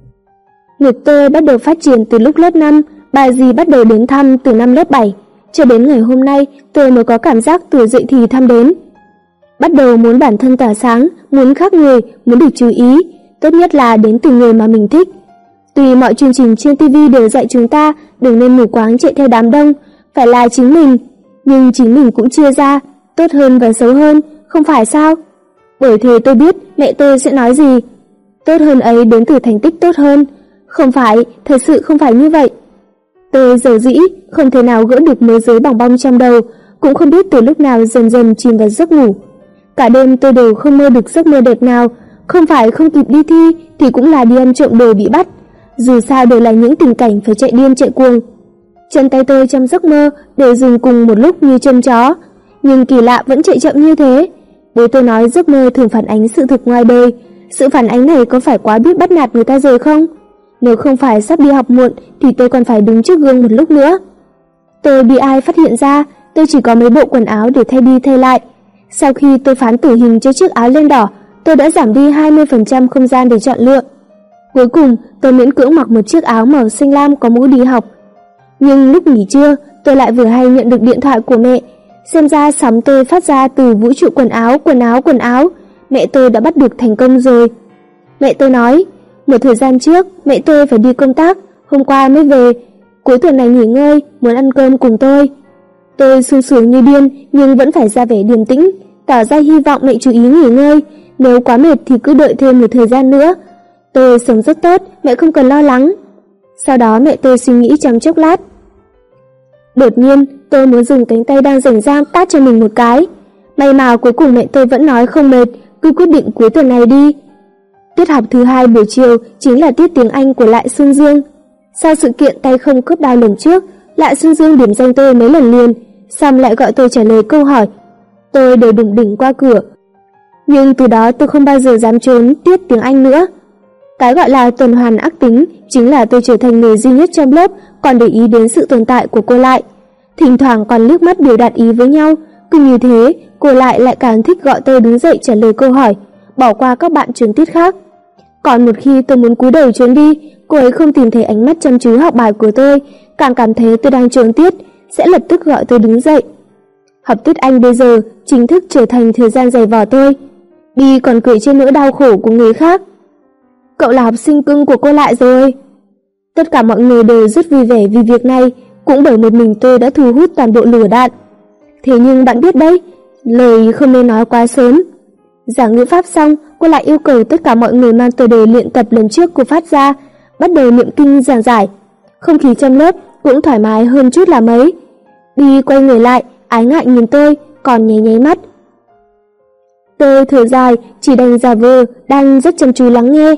Ngực tôi bắt đầu phát triển từ lúc lớp 5, bà dì bắt đầu đến thăm từ năm lớp 7, cho đến ngày hôm nay tôi mới có cảm giác tuổi dậy thì thăm đến. Bắt đầu muốn bản thân tỏa sáng, muốn khác người, muốn được chú ý, tốt nhất là đến từ người mà mình thích. Tuy mọi chương trình trên TV đều dạy chúng ta đừng nên mù quáng chạy theo đám đông, phải là chính mình, nhưng chính mình cũng chia ra, tốt hơn và xấu hơn, không phải sao? Bởi thế tôi biết mẹ tôi sẽ nói gì. Tốt hơn ấy đến từ thành tích tốt hơn. Không phải, thật sự không phải như vậy. Tôi dầu dĩ, không thể nào gỡ được mớ rối bòng bong trong đầu, cũng không biết từ lúc nào dần dần chìm vào giấc ngủ. Cả đêm tôi đều không mơ được giấc mơ đẹp nào, không phải không kịp đi thi thì cũng là đi ăn trộm đồ bị bắt. Dù sao đều là những tình cảnh phải chạy điên chạy cuồng. Chân tay tôi trong giấc mơ đều dừng cùng một lúc như chân chó, nhưng kỳ lạ vẫn chạy chậm như thế. Bố tôi nói giấc mơ thường phản ánh sự thực ngoài đời. Sự phản ánh này có phải quá biết bắt nạt người ta rồi không? Nếu không phải sắp đi học muộn thì tôi còn phải đứng trước gương một lúc nữa. Tôi bị ai phát hiện ra tôi chỉ có mấy bộ quần áo để thay đi thay lại. Sau khi tôi phán tử hình cho chiếc áo len đỏ, tôi đã giảm đi 20% không gian để chọn lựa. Cuối cùng tôi miễn cưỡng mặc một chiếc áo màu xanh lam có mũ đi học. Nhưng lúc nghỉ trưa tôi lại vừa hay nhận được điện thoại của mẹ. Xem ra sóng tôi phát ra từ vũ trụ quần áo. Mẹ tôi đã bắt được thành công rồi. Mẹ tôi nói, một thời gian trước mẹ tôi phải đi công tác, hôm qua mới về, cuối tuần này nghỉ ngơi, muốn ăn cơm cùng tôi. Tôi sung sướng như điên nhưng vẫn phải ra vẻ điềm tĩnh, tỏ ra hy vọng mẹ chú ý nghỉ ngơi, nếu quá mệt thì cứ đợi thêm một thời gian nữa. Tôi sống rất tốt, mẹ không cần lo lắng. Sau đó mẹ tôi suy nghĩ trong chốc lát. Đột nhiên tôi muốn dùng cánh tay đang rảnh rang tát cho mình một cái. May mà cuối cùng mẹ tôi vẫn nói không mệt, cứ quyết định cuối tuần này đi. Tiết học thứ 2 buổi chiều chính là tiết tiếng Anh của Lại Xuân Dương. Sau sự kiện tay không cướp đao lần trước, Lại Xuân Dương điểm danh tôi mấy lần liền, xong lại gọi tôi trả lời câu hỏi. Tôi đều đủng đỉnh qua cửa. Nhưng từ đó tôi không bao giờ dám trốn tiết tiếng Anh nữa. Cái gọi là tuần hoàn ác tính chính là tôi trở thành người duy nhất trong lớp còn để ý đến sự tồn tại của cô Lại. Thỉnh thoảng còn liếc mắt biểu đạt ý với nhau, cứ như thế cô lại càng thích gọi tôi đứng dậy trả lời câu hỏi, bỏ qua các bạn trường tiết khác. Còn một khi tôi muốn cúi đầu trốn đi, cô ấy không tìm thấy ánh mắt chăm chú học bài của tôi, càng cảm thấy tôi đang trốn tiết, sẽ lập tức gọi tôi đứng dậy. Học tiết Anh bây giờ chính thức trở thành thời gian giày vò tôi. Đi còn cười trên nỗi đau khổ của người khác. Cậu là học sinh cưng của cô Lại rồi. Tất cả mọi người đều rất vui vẻ vì việc này, cũng bởi một mình tôi đã thu hút toàn bộ lửa đạn. Thế nhưng bạn biết đấy, lời không nên nói quá sớm. Giảng ngữ pháp xong, cô lại yêu cầu tất cả mọi người mang tờ đề luyện tập lần trước cô phát ra, bắt đầu niệm kinh giảng giải. Không khí trong lớp cũng thoải mái hơn chút là mấy. Đi quay người lại, ái ngại nhìn tôi, còn nháy nháy mắt. Tôi thở dài, chỉ đành giả vờ đang rất chăm chú lắng nghe.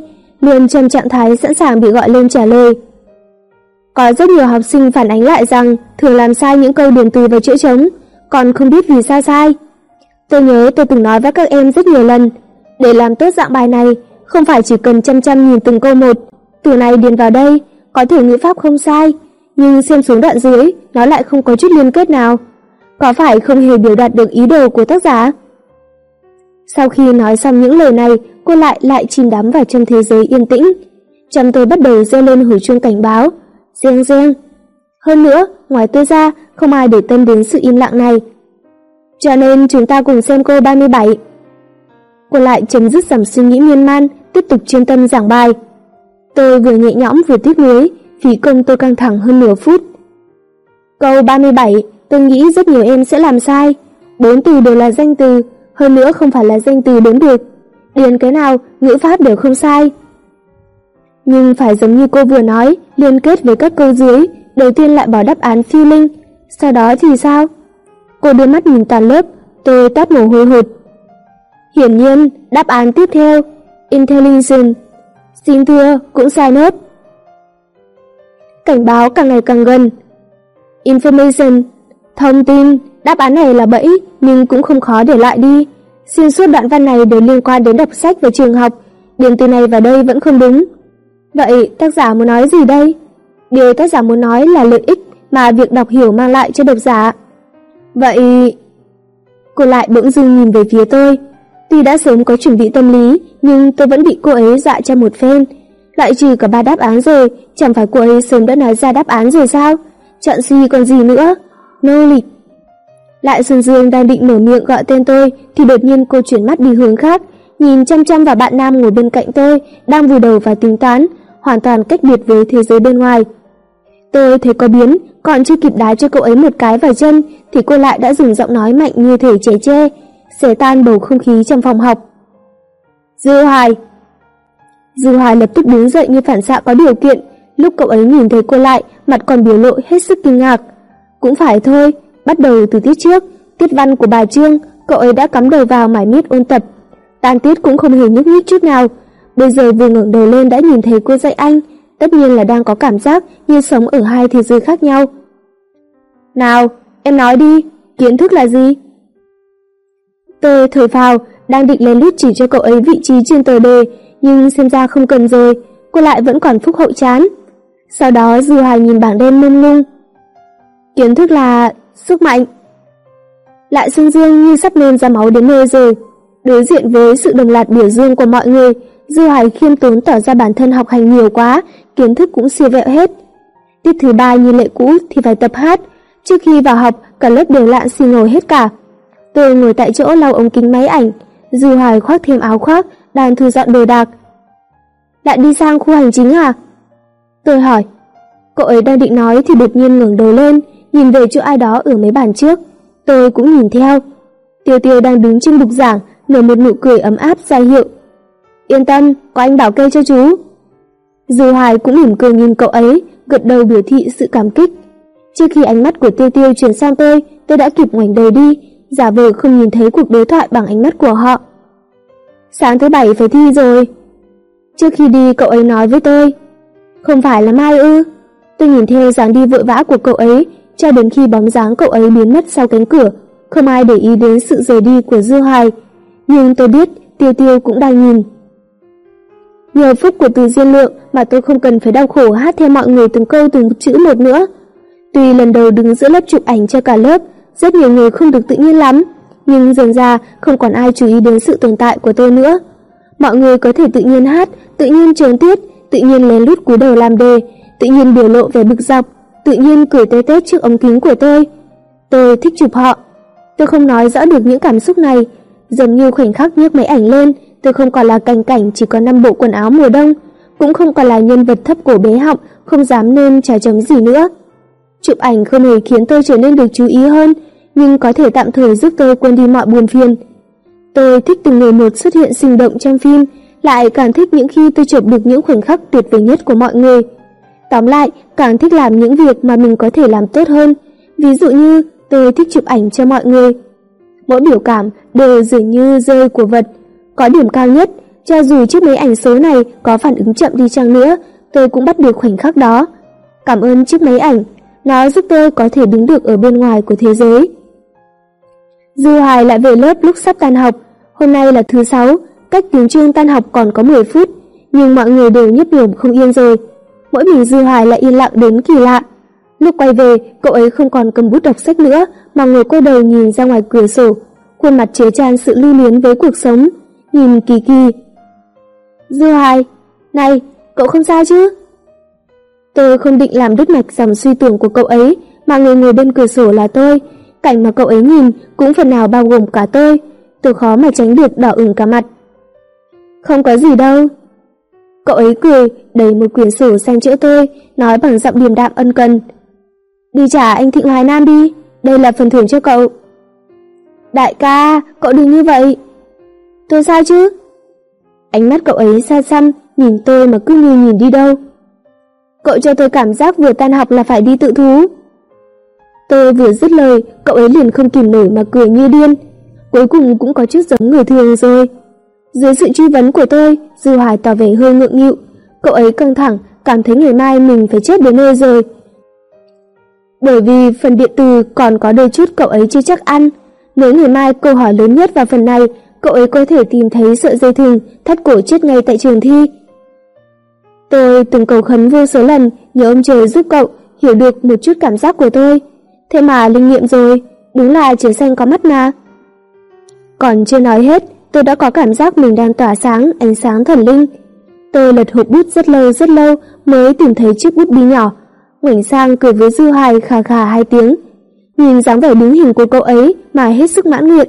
luôn trong trạng thái sẵn sàng bị gọi lên trả lời. Có rất nhiều học sinh phản ánh lại rằng thường làm sai những câu điền từ vào chỗ trống, còn không biết vì sao sai. Tôi nhớ tôi từng nói với các em rất nhiều lần, để làm tốt dạng bài này, không phải chỉ cần chăm nhìn từng câu một, từ này điền vào đây, có thể ngữ pháp không sai, nhưng xem xuống đoạn dưới, nó lại không có chút liên kết nào. Có phải không hề biểu đạt được ý đồ của tác giả? Sau khi nói xong những lời này, cô lại chìm đắm vào trong thế giới yên tĩnh. Trong tôi bắt đầu reo lên hồi chuông cảnh báo, reng reng. Hơn nữa, ngoài tôi ra, không ai để tâm đến sự im lặng này. Cho nên chúng ta cùng xem câu 37. Cô lại chấm dứt dòng suy nghĩ miên man, tiếp tục chuyên tâm giảng bài. Tôi vừa nhẹ nhõm vừa tiếc nuối, phí công tôi căng thẳng hơn nửa phút. Câu 37, tôi nghĩ rất nhiều em sẽ làm sai. 4 từ đều là danh từ, hơn nữa không phải là danh từ đếm được. Điền cái nào, ngữ pháp đều không sai. Nhưng phải giống như cô vừa nói, liên kết với các câu dưới, đầu tiên lại bỏ đáp án phiêu linh. Sau đó thì sao? Cô đưa mắt nhìn toàn lớp, tôi toát mồ hôi hột. Hiển nhiên, đáp án tiếp theo, intelligence. Xin thưa, cũng sai nốt. Cảnh báo càng ngày càng gần. Information, thông tin, đáp án này là bẫy nhưng cũng không khó để lại đi. Xuyên suốt đoạn văn này đều liên quan đến đọc sách và trường học, điền từ này vào đây vẫn không đúng. Vậy tác giả muốn nói gì đây? Điều tác giả muốn nói là lợi ích mà việc đọc hiểu mang lại cho độc giả. Vậy... Cô lại bỗng dưng nhìn về phía tôi. Tuy đã sớm có chuẩn bị tâm lý, nhưng tôi vẫn bị cô ấy dọa cho một phen. Loại trừ cả 3 đáp án rồi, chẳng phải cô ấy sớm đã nói ra đáp án rồi sao? Chọn C còn gì nữa? Knowledge. Lại Xuân Dương đang định mở miệng gọi tên tôi, thì đột nhiên cô chuyển mắt đi hướng khác, nhìn chăm chăm vào bạn nam ngồi bên cạnh tôi, đang vùi đầu vào tính toán, hoàn toàn cách biệt với thế giới bên ngoài. Tôi thấy có biến, còn chưa kịp đá cho cậu ấy một cái vào chân, thì cô lại đã dùng giọng nói mạnh như thể trẻ tre, xé tan bầu không khí trong phòng học. Dư Hoài. Dư Hoài lập tức đứng dậy như phản xạ có điều kiện. Lúc cậu ấy nhìn thấy cô lại, mặt còn biểu lộ hết sức kinh ngạc. Cũng phải thôi, bắt đầu từ tiết trước, tiết văn của bà Trương, cậu ấy đã cắm đầu vào mải miết ôn tập. Tan tiết cũng không hề nhúc nhích chút nào. Bây giờ vừa ngẩng đầu lên đã nhìn thấy cô dạy anh, tất nhiên là đang có cảm giác như sống ở hai thế giới khác nhau. Nào, em nói đi, kiến thức là gì? Tôi thở phào, đang định lén lút chỉ cho cậu ấy vị trí trên tờ đề, nhưng xem ra không cần rồi, cô lại vẫn còn phúc hậu chán. Sau đó Dư Hoài nhìn bảng đen mông lung. Kiến thức là sức mạnh. Lại Xuân Dương như sắp nôn ra máu đến nơi rồi. Đối diện với sự đồng loạt biểu dương của mọi người, Dư Hoài khiêm tốn tỏ ra bản thân học hành nhiều quá, kiến thức cũng siêu vẹo hết. Tiết thứ 3 như lệ cũ thì phải tập hát. Trước khi vào học, cả lớp đều lạn xì ngồi hết cả. Tôi ngồi tại chỗ lau ống kính máy ảnh, Dư Hoài khoác thêm áo khoác, đang thu dọn đồ đạc. Lại đi sang khu hành chính à? Tôi hỏi. Cậu ấy đang định nói thì đột nhiên ngẩng đầu lên, nhìn về chỗ ai đó ở mấy bàn trước. Tôi cũng nhìn theo. Tiêu Tiêu đang đứng trên bục giảng, nở một nụ cười ấm áp ra hiệu. Yên tâm, có anh bảo kê cho chú. Dư Hoài cũng mỉm cười nhìn cậu ấy, gật đầu biểu thị sự cảm kích. Trước khi ánh mắt của Tiêu Tiêu chuyển sang tôi đã kịp ngoảnh đầu đi, giả vờ không nhìn thấy cuộc đối thoại bằng ánh mắt của họ. Sáng thứ 7 phải thi rồi. Trước khi đi cậu ấy nói với tôi. Không phải là mai ư? Tôi nhìn theo dáng đi vội vã của cậu ấy, cho đến khi bóng dáng cậu ấy biến mất sau cánh cửa, không ai để ý đến sự rời đi của Dư Hoài. Nhưng tôi biết Tiêu Tiêu cũng đang nhìn. Nhờ phúc của Từ Diên Lượng mà tôi không cần phải đau khổ hát theo mọi người từng câu từng chữ một nữa. Tuy lần đầu đứng giữa lớp chụp ảnh cho cả lớp, rất nhiều người không được tự nhiên lắm, nhưng dần ra không còn ai chú ý đến sự tồn tại của tôi nữa. Mọi người có thể tự nhiên hát, tự nhiên trốn tiết, tự nhiên lén lút cúi đầu làm đề, tự nhiên biểu lộ vẻ bực dọc, tự nhiên cười tê tét trước ống kính của tôi. Tôi thích chụp họ. Tôi không nói rõ được những cảm xúc này. Dường như khoảnh khắc nhấc máy ảnh lên, tôi không còn là cảnh cảnh chỉ có 5 bộ quần áo mùa đông, cũng không còn là nhân vật thấp cổ bé họng, không dám nên trà trống gì nữa. Chụp ảnh không hề khiến tôi trở nên được chú ý hơn, nhưng có thể tạm thời giúp tôi quên đi mọi buồn phiền. Tôi thích từng người một xuất hiện sinh động trong phim, lại càng thích những khi tôi chụp được những khoảnh khắc tuyệt vời nhất của mọi người. Tóm lại, càng thích làm những việc mà mình có thể làm tốt hơn. Ví dụ như, tôi thích chụp ảnh cho mọi người. Mỗi biểu cảm đều dường như rơi của vật. Có điểm cao nhất, cho dù chiếc máy ảnh số này có phản ứng chậm đi chăng nữa, tôi cũng bắt được khoảnh khắc đó. Cảm ơn chiếc máy ảnh, nó giúp tôi có thể đứng được ở bên ngoài của thế giới. Dư Hoài lại về lớp lúc sắp tan học. Hôm nay là thứ 6, cách tiếng chuông tan học còn có 10 phút, nhưng mọi người đều nhấp nhổm không yên rồi. Mỗi mình Dư Hoài lại yên lặng đến kỳ lạ. Lúc quay về, cậu ấy không còn cầm bút đọc sách nữa, mà ngồi quay đầu nhìn ra ngoài cửa sổ, khuôn mặt chứa chan sự lưu luyến với cuộc sống, nhìn kỳ kỳ. Dư Hoài, này, cậu không sao chứ? Tôi không định làm đứt mạch dòng suy tưởng của cậu ấy, mà người ngồi bên cửa sổ là tôi. Cảnh mà cậu ấy nhìn cũng phần nào bao gồm cả tôi. Tôi khó mà tránh được đỏ ửng cả mặt. Không có gì đâu. Cậu ấy cười, đẩy một quyển sổ sang chỗ tôi, nói bằng giọng điềm đạm ân cần. Đi trả anh Thịnh Hoài Nam đi, đây là phần thưởng cho cậu. Đại ca, cậu đừng như vậy. Tôi sao chứ? Ánh mắt cậu ấy xa xăm, nhìn tôi mà cứ như nhìn đi đâu. Cậu cho tôi cảm giác vừa tan học là phải đi tự thú. Tôi vừa dứt lời, cậu ấy liền không kìm nổi mà cười như điên. Cuối cùng cũng có chút giống người thường rồi. Dưới sự truy vấn của tôi, Dư Hoài tỏ vẻ hơi ngượng nghịu. Cậu ấy căng thẳng, cảm thấy ngày mai mình phải chết đến nơi rồi. Bởi vì phần điện từ còn có đôi chút cậu ấy chưa chắc ăn. Nếu ngày mai câu hỏi lớn nhất vào phần này, cậu ấy có thể tìm thấy sợi dây thừng thắt cổ chết ngay tại trường thi. Tôi từng cầu khấn vô số lần nhờ ông trời giúp cậu hiểu được một chút cảm giác của tôi. Thế mà linh nghiệm rồi, đúng là trời xanh có mắt mà. Còn chưa nói hết, tôi đã có cảm giác mình đang tỏa sáng ánh sáng thần linh. Tôi lật hộp bút rất lâu mới tìm thấy chiếc bút bi nhỏ, ngoảnh sang cười với Dư Hoài khà khà 2 tiếng. Nhìn dáng vẻ đứng hình của cậu ấy mà hết sức mãn nguyện.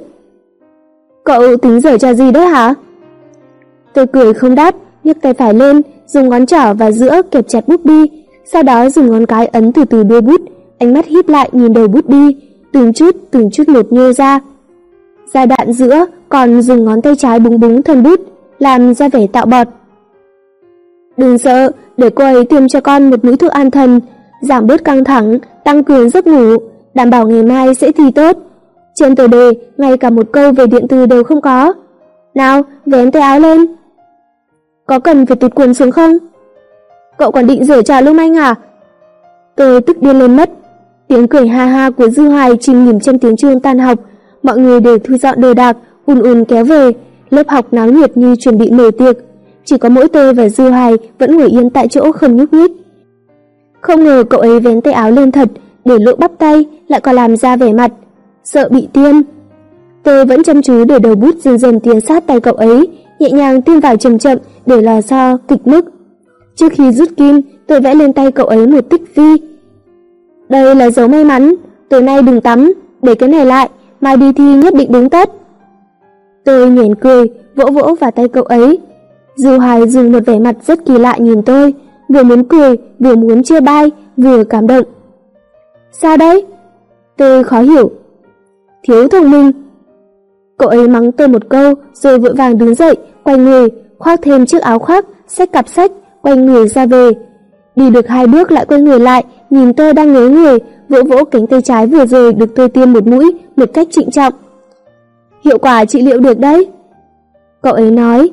Cậu tính giở trò gì đấy hả? Tôi cười không đáp, nhấc tay phải lên, dùng ngón trỏ và giữa kẹp chặt bút bi, sau đó dùng ngón cái ấn từ từ đuôi bút, ánh mắt híp lại nhìn đầu bút bi, từng chút một nhô ra. Giai đoạn giữa còn dùng ngón tay trái búng búng thân bút, làm ra vẻ tạo bọt. Đừng sợ, để cô ấy tiêm cho con một mũi thuốc an thần, giảm bớt căng thẳng, tăng cường giấc ngủ, đảm bảo ngày mai sẽ thi tốt. Trên tờ đề, ngay cả một câu về điện từ đều không có. Nào, vén tay áo lên. Có cần phải tụt quần xuống không? Cậu còn định giở trò lưu manh à? Tôi tức điên lên mất. Tiếng cười ha ha của Dư Hoài chìm nghỉm trong tiếng chuông tan học. Mọi người đều thu dọn đồ đạc, ùn kéo về. Lớp học náo nhiệt như chuẩn bị mở tiệc. Chỉ có mỗi tôi và Dư Hoài vẫn ngồi yên tại chỗ không nhúc nhích. Không ngờ cậu ấy vén tay áo lên thật, để lộ bắp tay, lại còn làm ra vẻ mặt sợ bị tiêm. Tôi vẫn chăm chú để đầu bút dần dần tiến sát tay cậu ấy, nhẹ nhàng tiêm vào chậm để lò xo kịch mức. Trước khi rút kim, tôi vẽ lên tay cậu ấy một tích vi. Đây là dấu may mắn, tối nay đừng tắm, để cái này lại, mai đi thi nhất định đúng tất. Tôi nhoẻn cười, vỗ vỗ vào tay cậu ấy. Dư Hoài dùng một vẻ mặt rất kỳ lạ nhìn tôi, vừa muốn cười, vừa muốn chê bai, vừa cảm động. Sao đấy? Tôi khó hiểu. Thiếu thông minh. Cậu ấy mắng tôi một câu, rồi vội vàng đứng dậy, quay người, khoác thêm chiếc áo khoác, xách cặp sách, quay người ra về. Đi được 2 bước lại quay người lại, nhìn tôi đang ngớ người, vỗ vỗ cánh tay trái vừa rồi được tôi tiêm một mũi, một cách trịnh trọng. Hiệu quả trị liệu được đấy. Cậu ấy nói.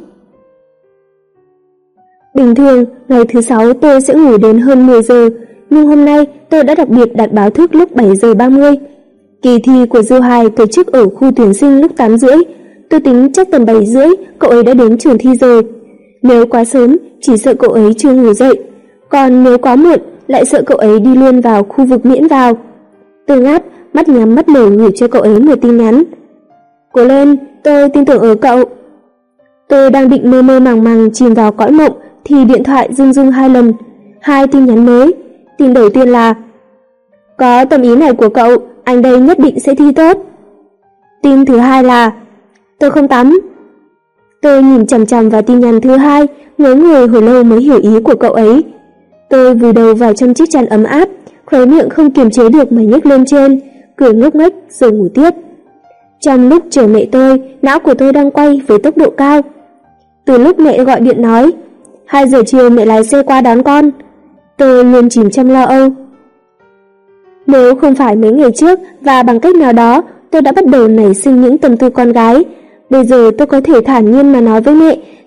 Bình thường, ngày thứ 6 tôi sẽ ngủ đến hơn 10 giờ, nhưng hôm nay tôi đã đặc biệt đặt báo thức lúc 7 giờ 30. Kỳ thi của Dư Hoài tổ chức ở khu tuyển sinh lúc 8 rưỡi. Tôi tính chắc tầm 7 rưỡi cậu ấy đã đến trường thi rồi. Nếu quá sớm, chỉ sợ cậu ấy chưa ngủ dậy. Còn nếu quá muộn, lại sợ cậu ấy đi luôn vào khu vực miễn vào. Tôi ngáp, mắt nhắm mắt mở gửi cho cậu ấy một tin nhắn. Cố lên, tôi tin tưởng ở cậu. Tôi đang định mơ màng chìm vào cõi mộng thì điện thoại rung 2 lần. 2 tin nhắn mới. Tin đầu tiên là: có tâm ý này của cậu, anh đây nhất định sẽ thi tốt. Tin thứ hai là: tôi không tắm. Tôi nhìn chằm vào tin nhắn thứ hai, ngớ người hồi lâu mới hiểu ý của cậu ấy. Tôi vùi đầu vào trong chiếc chăn ấm áp, khóe miệng không kiềm chế được mà nhếch lên trên, cười ngốc nghếch rồi ngủ tiếp. Trong lúc chờ mẹ tôi, não của tôi đang quay với tốc độ cao. Từ lúc mẹ gọi điện nói 2 giờ chiều mẹ lái xe qua đón con, tôi luôn chìm trong lo âu. Nếu không phải mấy ngày trước và bằng cách nào đó tôi đã bắt đầu nảy sinh những tâm tư con gái, bây giờ tôi có thể thản nhiên mà nói với mẹ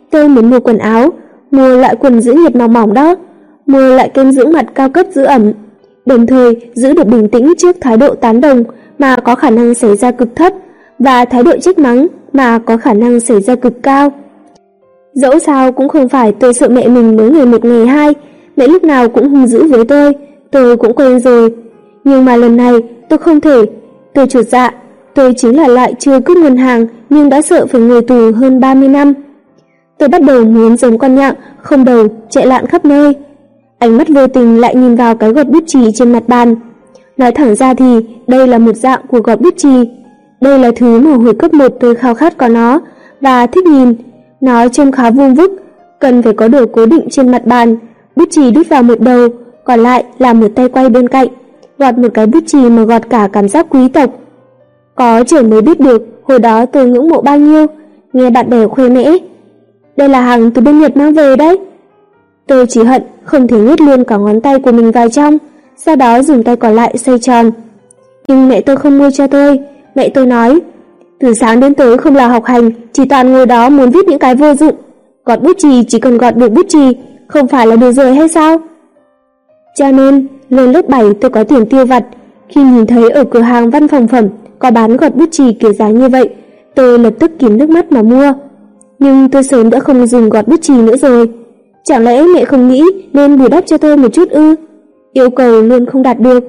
tôi muốn mua quần áo, mua loại quần giữ nhiệt mỏng mỏng đó, mua loại kem dưỡng mặt cao cấp giữ ẩm, đồng thời giữ được bình tĩnh trước thái độ tán đồng mà có khả năng xảy ra cực thấp và thái độ trách mắng mà có khả năng xảy ra cực cao. Dẫu sao cũng không phải tôi sợ mẹ mình mới ngày một ngày hai, mẹ lúc nào cũng hung dữ với tôi cũng quen rồi. Nhưng mà lần này tôi không thể, tôi chột dạ, tôi chính là loại chưa cướp ngân hàng nhưng đã sợ phải ngồi tù hơn 30 năm. Tôi bắt đầu muốn giống con nhặng, không đầu, chạy lạn khắp nơi. Ánh mắt vô tình lại nhìn vào cái gọt bút chì trên mặt bàn. Nói thẳng ra thì đây là một dạng của gọt bút chì. Đây là thứ mà hồi cấp 1 tôi khao khát có nó và thích nhìn. Nó trông khá vuông vức, cần phải có đồ cố định trên mặt bàn. Bút chì đút vào một đầu, còn lại là một tay quay bên cạnh, gọt một cái bút chì mà gọt cả cảm giác quý tộc. Có trời mới biết được hồi đó tôi ngưỡng mộ bao nhiêu, nghe bạn bè khoe mẽ. Đây là hàng từ bên Nhật mang về đấy. Tôi chỉ hận không thể nhét luôn cả ngón tay của mình vào trong, sau đó dùng tay còn lại xoay tròn. Nhưng mẹ tôi không mua cho tôi. Mẹ tôi nói, từ sáng đến tối không là học hành, chỉ toàn ngồi đó muốn viết những cái vô dụng. Gọt bút chì chỉ cần gọt được bút chì, không phải là được rồi hay sao? Cho nên, lên lớp 7 tôi có tiền tiêu vặt. Khi nhìn thấy ở cửa hàng văn phòng phẩm có bán gọt bút chì kiểu dáng như vậy, tôi lập tức kìm nước mắt mà mua. Nhưng tôi sớm đã không dùng gọt bút chì nữa rồi. Chẳng lẽ mẹ không nghĩ nên bù đắp cho tôi một chút ư? Yêu cầu luôn không đạt được.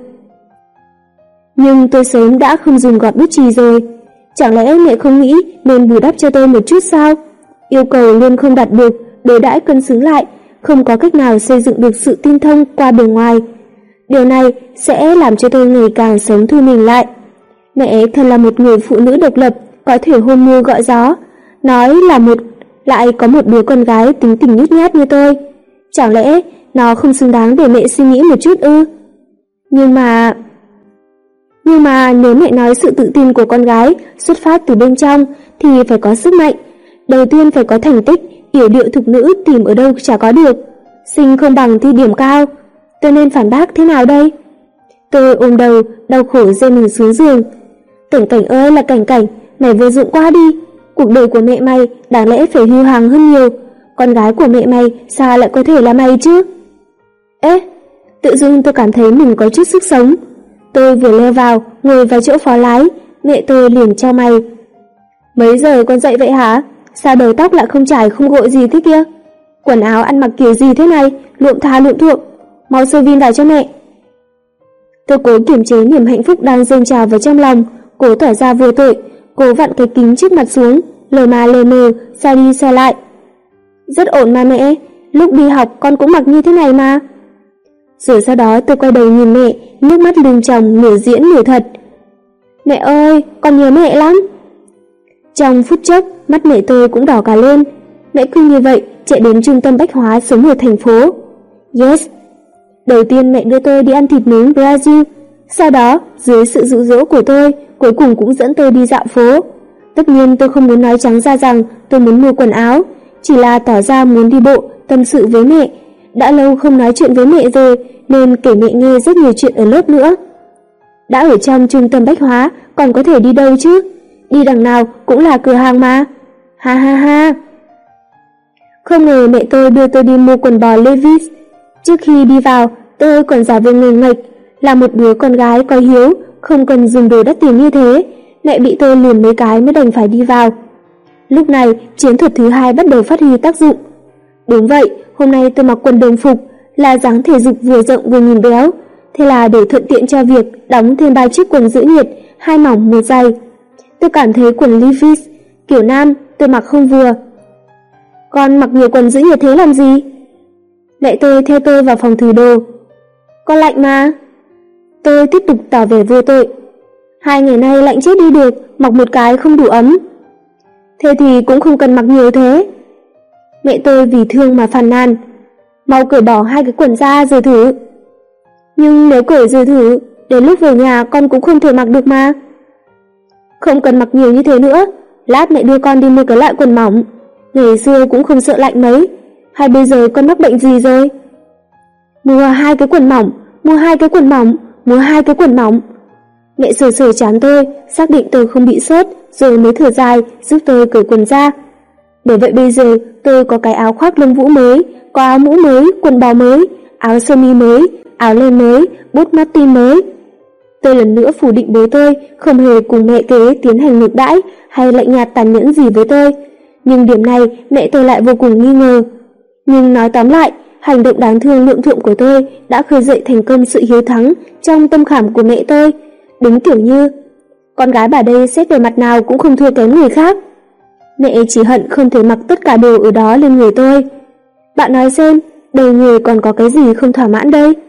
Nhưng tôi sớm đã không dùng gọt bút chì rồi. Chẳng lẽ mẹ không nghĩ nên bù đắp cho tôi một chút sao? Yêu cầu luôn không đạt được, đối đãi cân xứng lại, không có cách nào xây dựng được sự tin thông qua bề ngoài. Điều này sẽ làm cho tôi ngày càng sống thu mình lại. Mẹ thật là một người phụ nữ độc lập, có thể hôn mưa gọi gió. Nói là lại có một đứa con gái tính tình nhút nhát như tôi. Chẳng lẽ nó không xứng đáng để mẹ suy nghĩ một chút ư? Nhưng mà nếu mẹ nói sự tự tin của con gái xuất phát từ bên trong thì phải có sức mạnh. Đầu tiên phải có thành tích, yểu điệu thục nữ tìm ở đâu chả có được. Sinh không bằng thi điểm cao. Tôi nên phản bác thế nào đây? Tôi ôm đầu, đau khổ rơi mình xuống giường. Cảnh Cảnh ơi là Cảnh Cảnh, mày vô dụng quá đi. Cuộc đời của mẹ mày đáng lẽ phải hưu hằng hơn nhiều. Con gái của mẹ mày sao lại có thể là mày chứ? Ê, tự dưng tôi cảm thấy mình có chút sức sống. Tôi vừa leo vào, ngồi vào chỗ phó lái, mẹ tôi liền chau mày. Mấy giờ con dậy vậy hả? Sao đầu tóc lại không chải không gội gì thế kia? Quần áo ăn mặc kiểu gì thế này, luộm tha luộm thuộm. Mau sơ vin vào cho mẹ. Tôi cố kiềm chế niềm hạnh phúc đang dâng trào vào trong lòng, cố tỏ ra vô tội, cố vặn cái kính trước mặt xuống, lờ mà lờ mờ, xoay đi xoay lại. Rất ổn mà mẹ, lúc đi học con cũng mặc như thế này mà. Rồi sau đó tôi quay đầu nhìn mẹ, nước mắt lưng tròng nửa diễn nửa thật. Mẹ ơi, con nhớ mẹ lắm. Trong phút chốc, mắt mẹ tôi cũng đỏ cả lên. Mẹ cứ như vậy chạy đến trung tâm bách hóa sống ở thành phố. Yes. Đầu tiên mẹ đưa tôi đi ăn thịt nướng Brazil, sau đó dưới sự dụ dỗ của tôi, cuối cùng cũng dẫn tôi đi dạo phố. Tất nhiên tôi không muốn nói trắng ra rằng tôi muốn mua quần áo, chỉ là tỏ ra muốn đi bộ, tâm sự với mẹ. Đã lâu không nói chuyện với mẹ rồi, nên kể mẹ nghe rất nhiều chuyện ở lớp nữa. Đã ở trong trung tâm bách hóa, còn có thể đi đâu chứ? Đi đằng nào cũng là cửa hàng mà. Ha ha ha. Không ngờ mẹ tôi đưa tôi đi mua quần bò Levi's. Trước khi đi vào, tôi còn giả vờ ngây ngạch, là một đứa con gái có hiếu, không cần dùng đồ đắt tiền như thế. Mẹ bị tôi lườm mấy cái mới đành phải đi vào. Lúc này, chiến thuật thứ hai bắt đầu phát huy tác dụng. Đúng vậy, hôm nay tôi mặc quần đồng phục, là dáng thể dục vừa rộng vừa nhìn béo. Thế là để thuận tiện cho việc đóng thêm 3 chiếc quần giữ nhiệt, 2 mỏng 1 dày. Tôi cảm thấy quần Levi's kiểu nam tôi mặc không vừa. Con mặc nhiều quần giữ nhiệt thế làm gì? Mẹ tôi theo tôi vào phòng thử đồ. Con lạnh mà. Tôi tiếp tục tỏ vẻ vô tội. 2 ngày nay lạnh chết đi được, mặc một cái không đủ ấm. Thế thì cũng không cần mặc nhiều thế. Mẹ tôi vì thương mà phàn nàn. Mau cởi bỏ 2 cái quần ra rồi thử. Nhưng nếu cởi rồi thử, đến lúc về nhà con cũng không thể mặc được mà. Không cần mặc nhiều như thế nữa, lát mẹ đưa con đi mua cái loại quần mỏng. Ngày xưa cũng không sợ lạnh mấy, hay bây giờ con mắc bệnh gì rồi? Mua 2 cái quần mỏng, mua 2 cái quần mỏng, mua 2 cái quần mỏng. Mẹ sờ sờ trán tôi, xác định tôi không bị sốt, rồi mới thở dài giúp tôi cởi quần ra. Bởi vậy bây giờ tôi có cái áo khoác lông vũ mới, có áo mũ mới, quần bò mới, áo sơ mi mới, áo len mới, bút Martin mới. Tôi lần nữa phủ định bố tôi không hề cùng mẹ kế tiến hành ngược đãi hay lạnh nhạt tàn nhẫn gì với tôi. Nhưng điểm này mẹ tôi lại vô cùng nghi ngờ. Nhưng nói tóm lại, hành động đáng thương lượng thượng của tôi đã khơi dậy thành công sự hiếu thắng trong tâm khảm của mẹ tôi. Đúng kiểu như, con gái bà đây xét về mặt nào cũng không thua kém người khác. Mẹ chỉ hận không thể mặc tất cả đồ ở đó lên người tôi. Bạn nói xem, đời người còn có cái gì không thỏa mãn đây?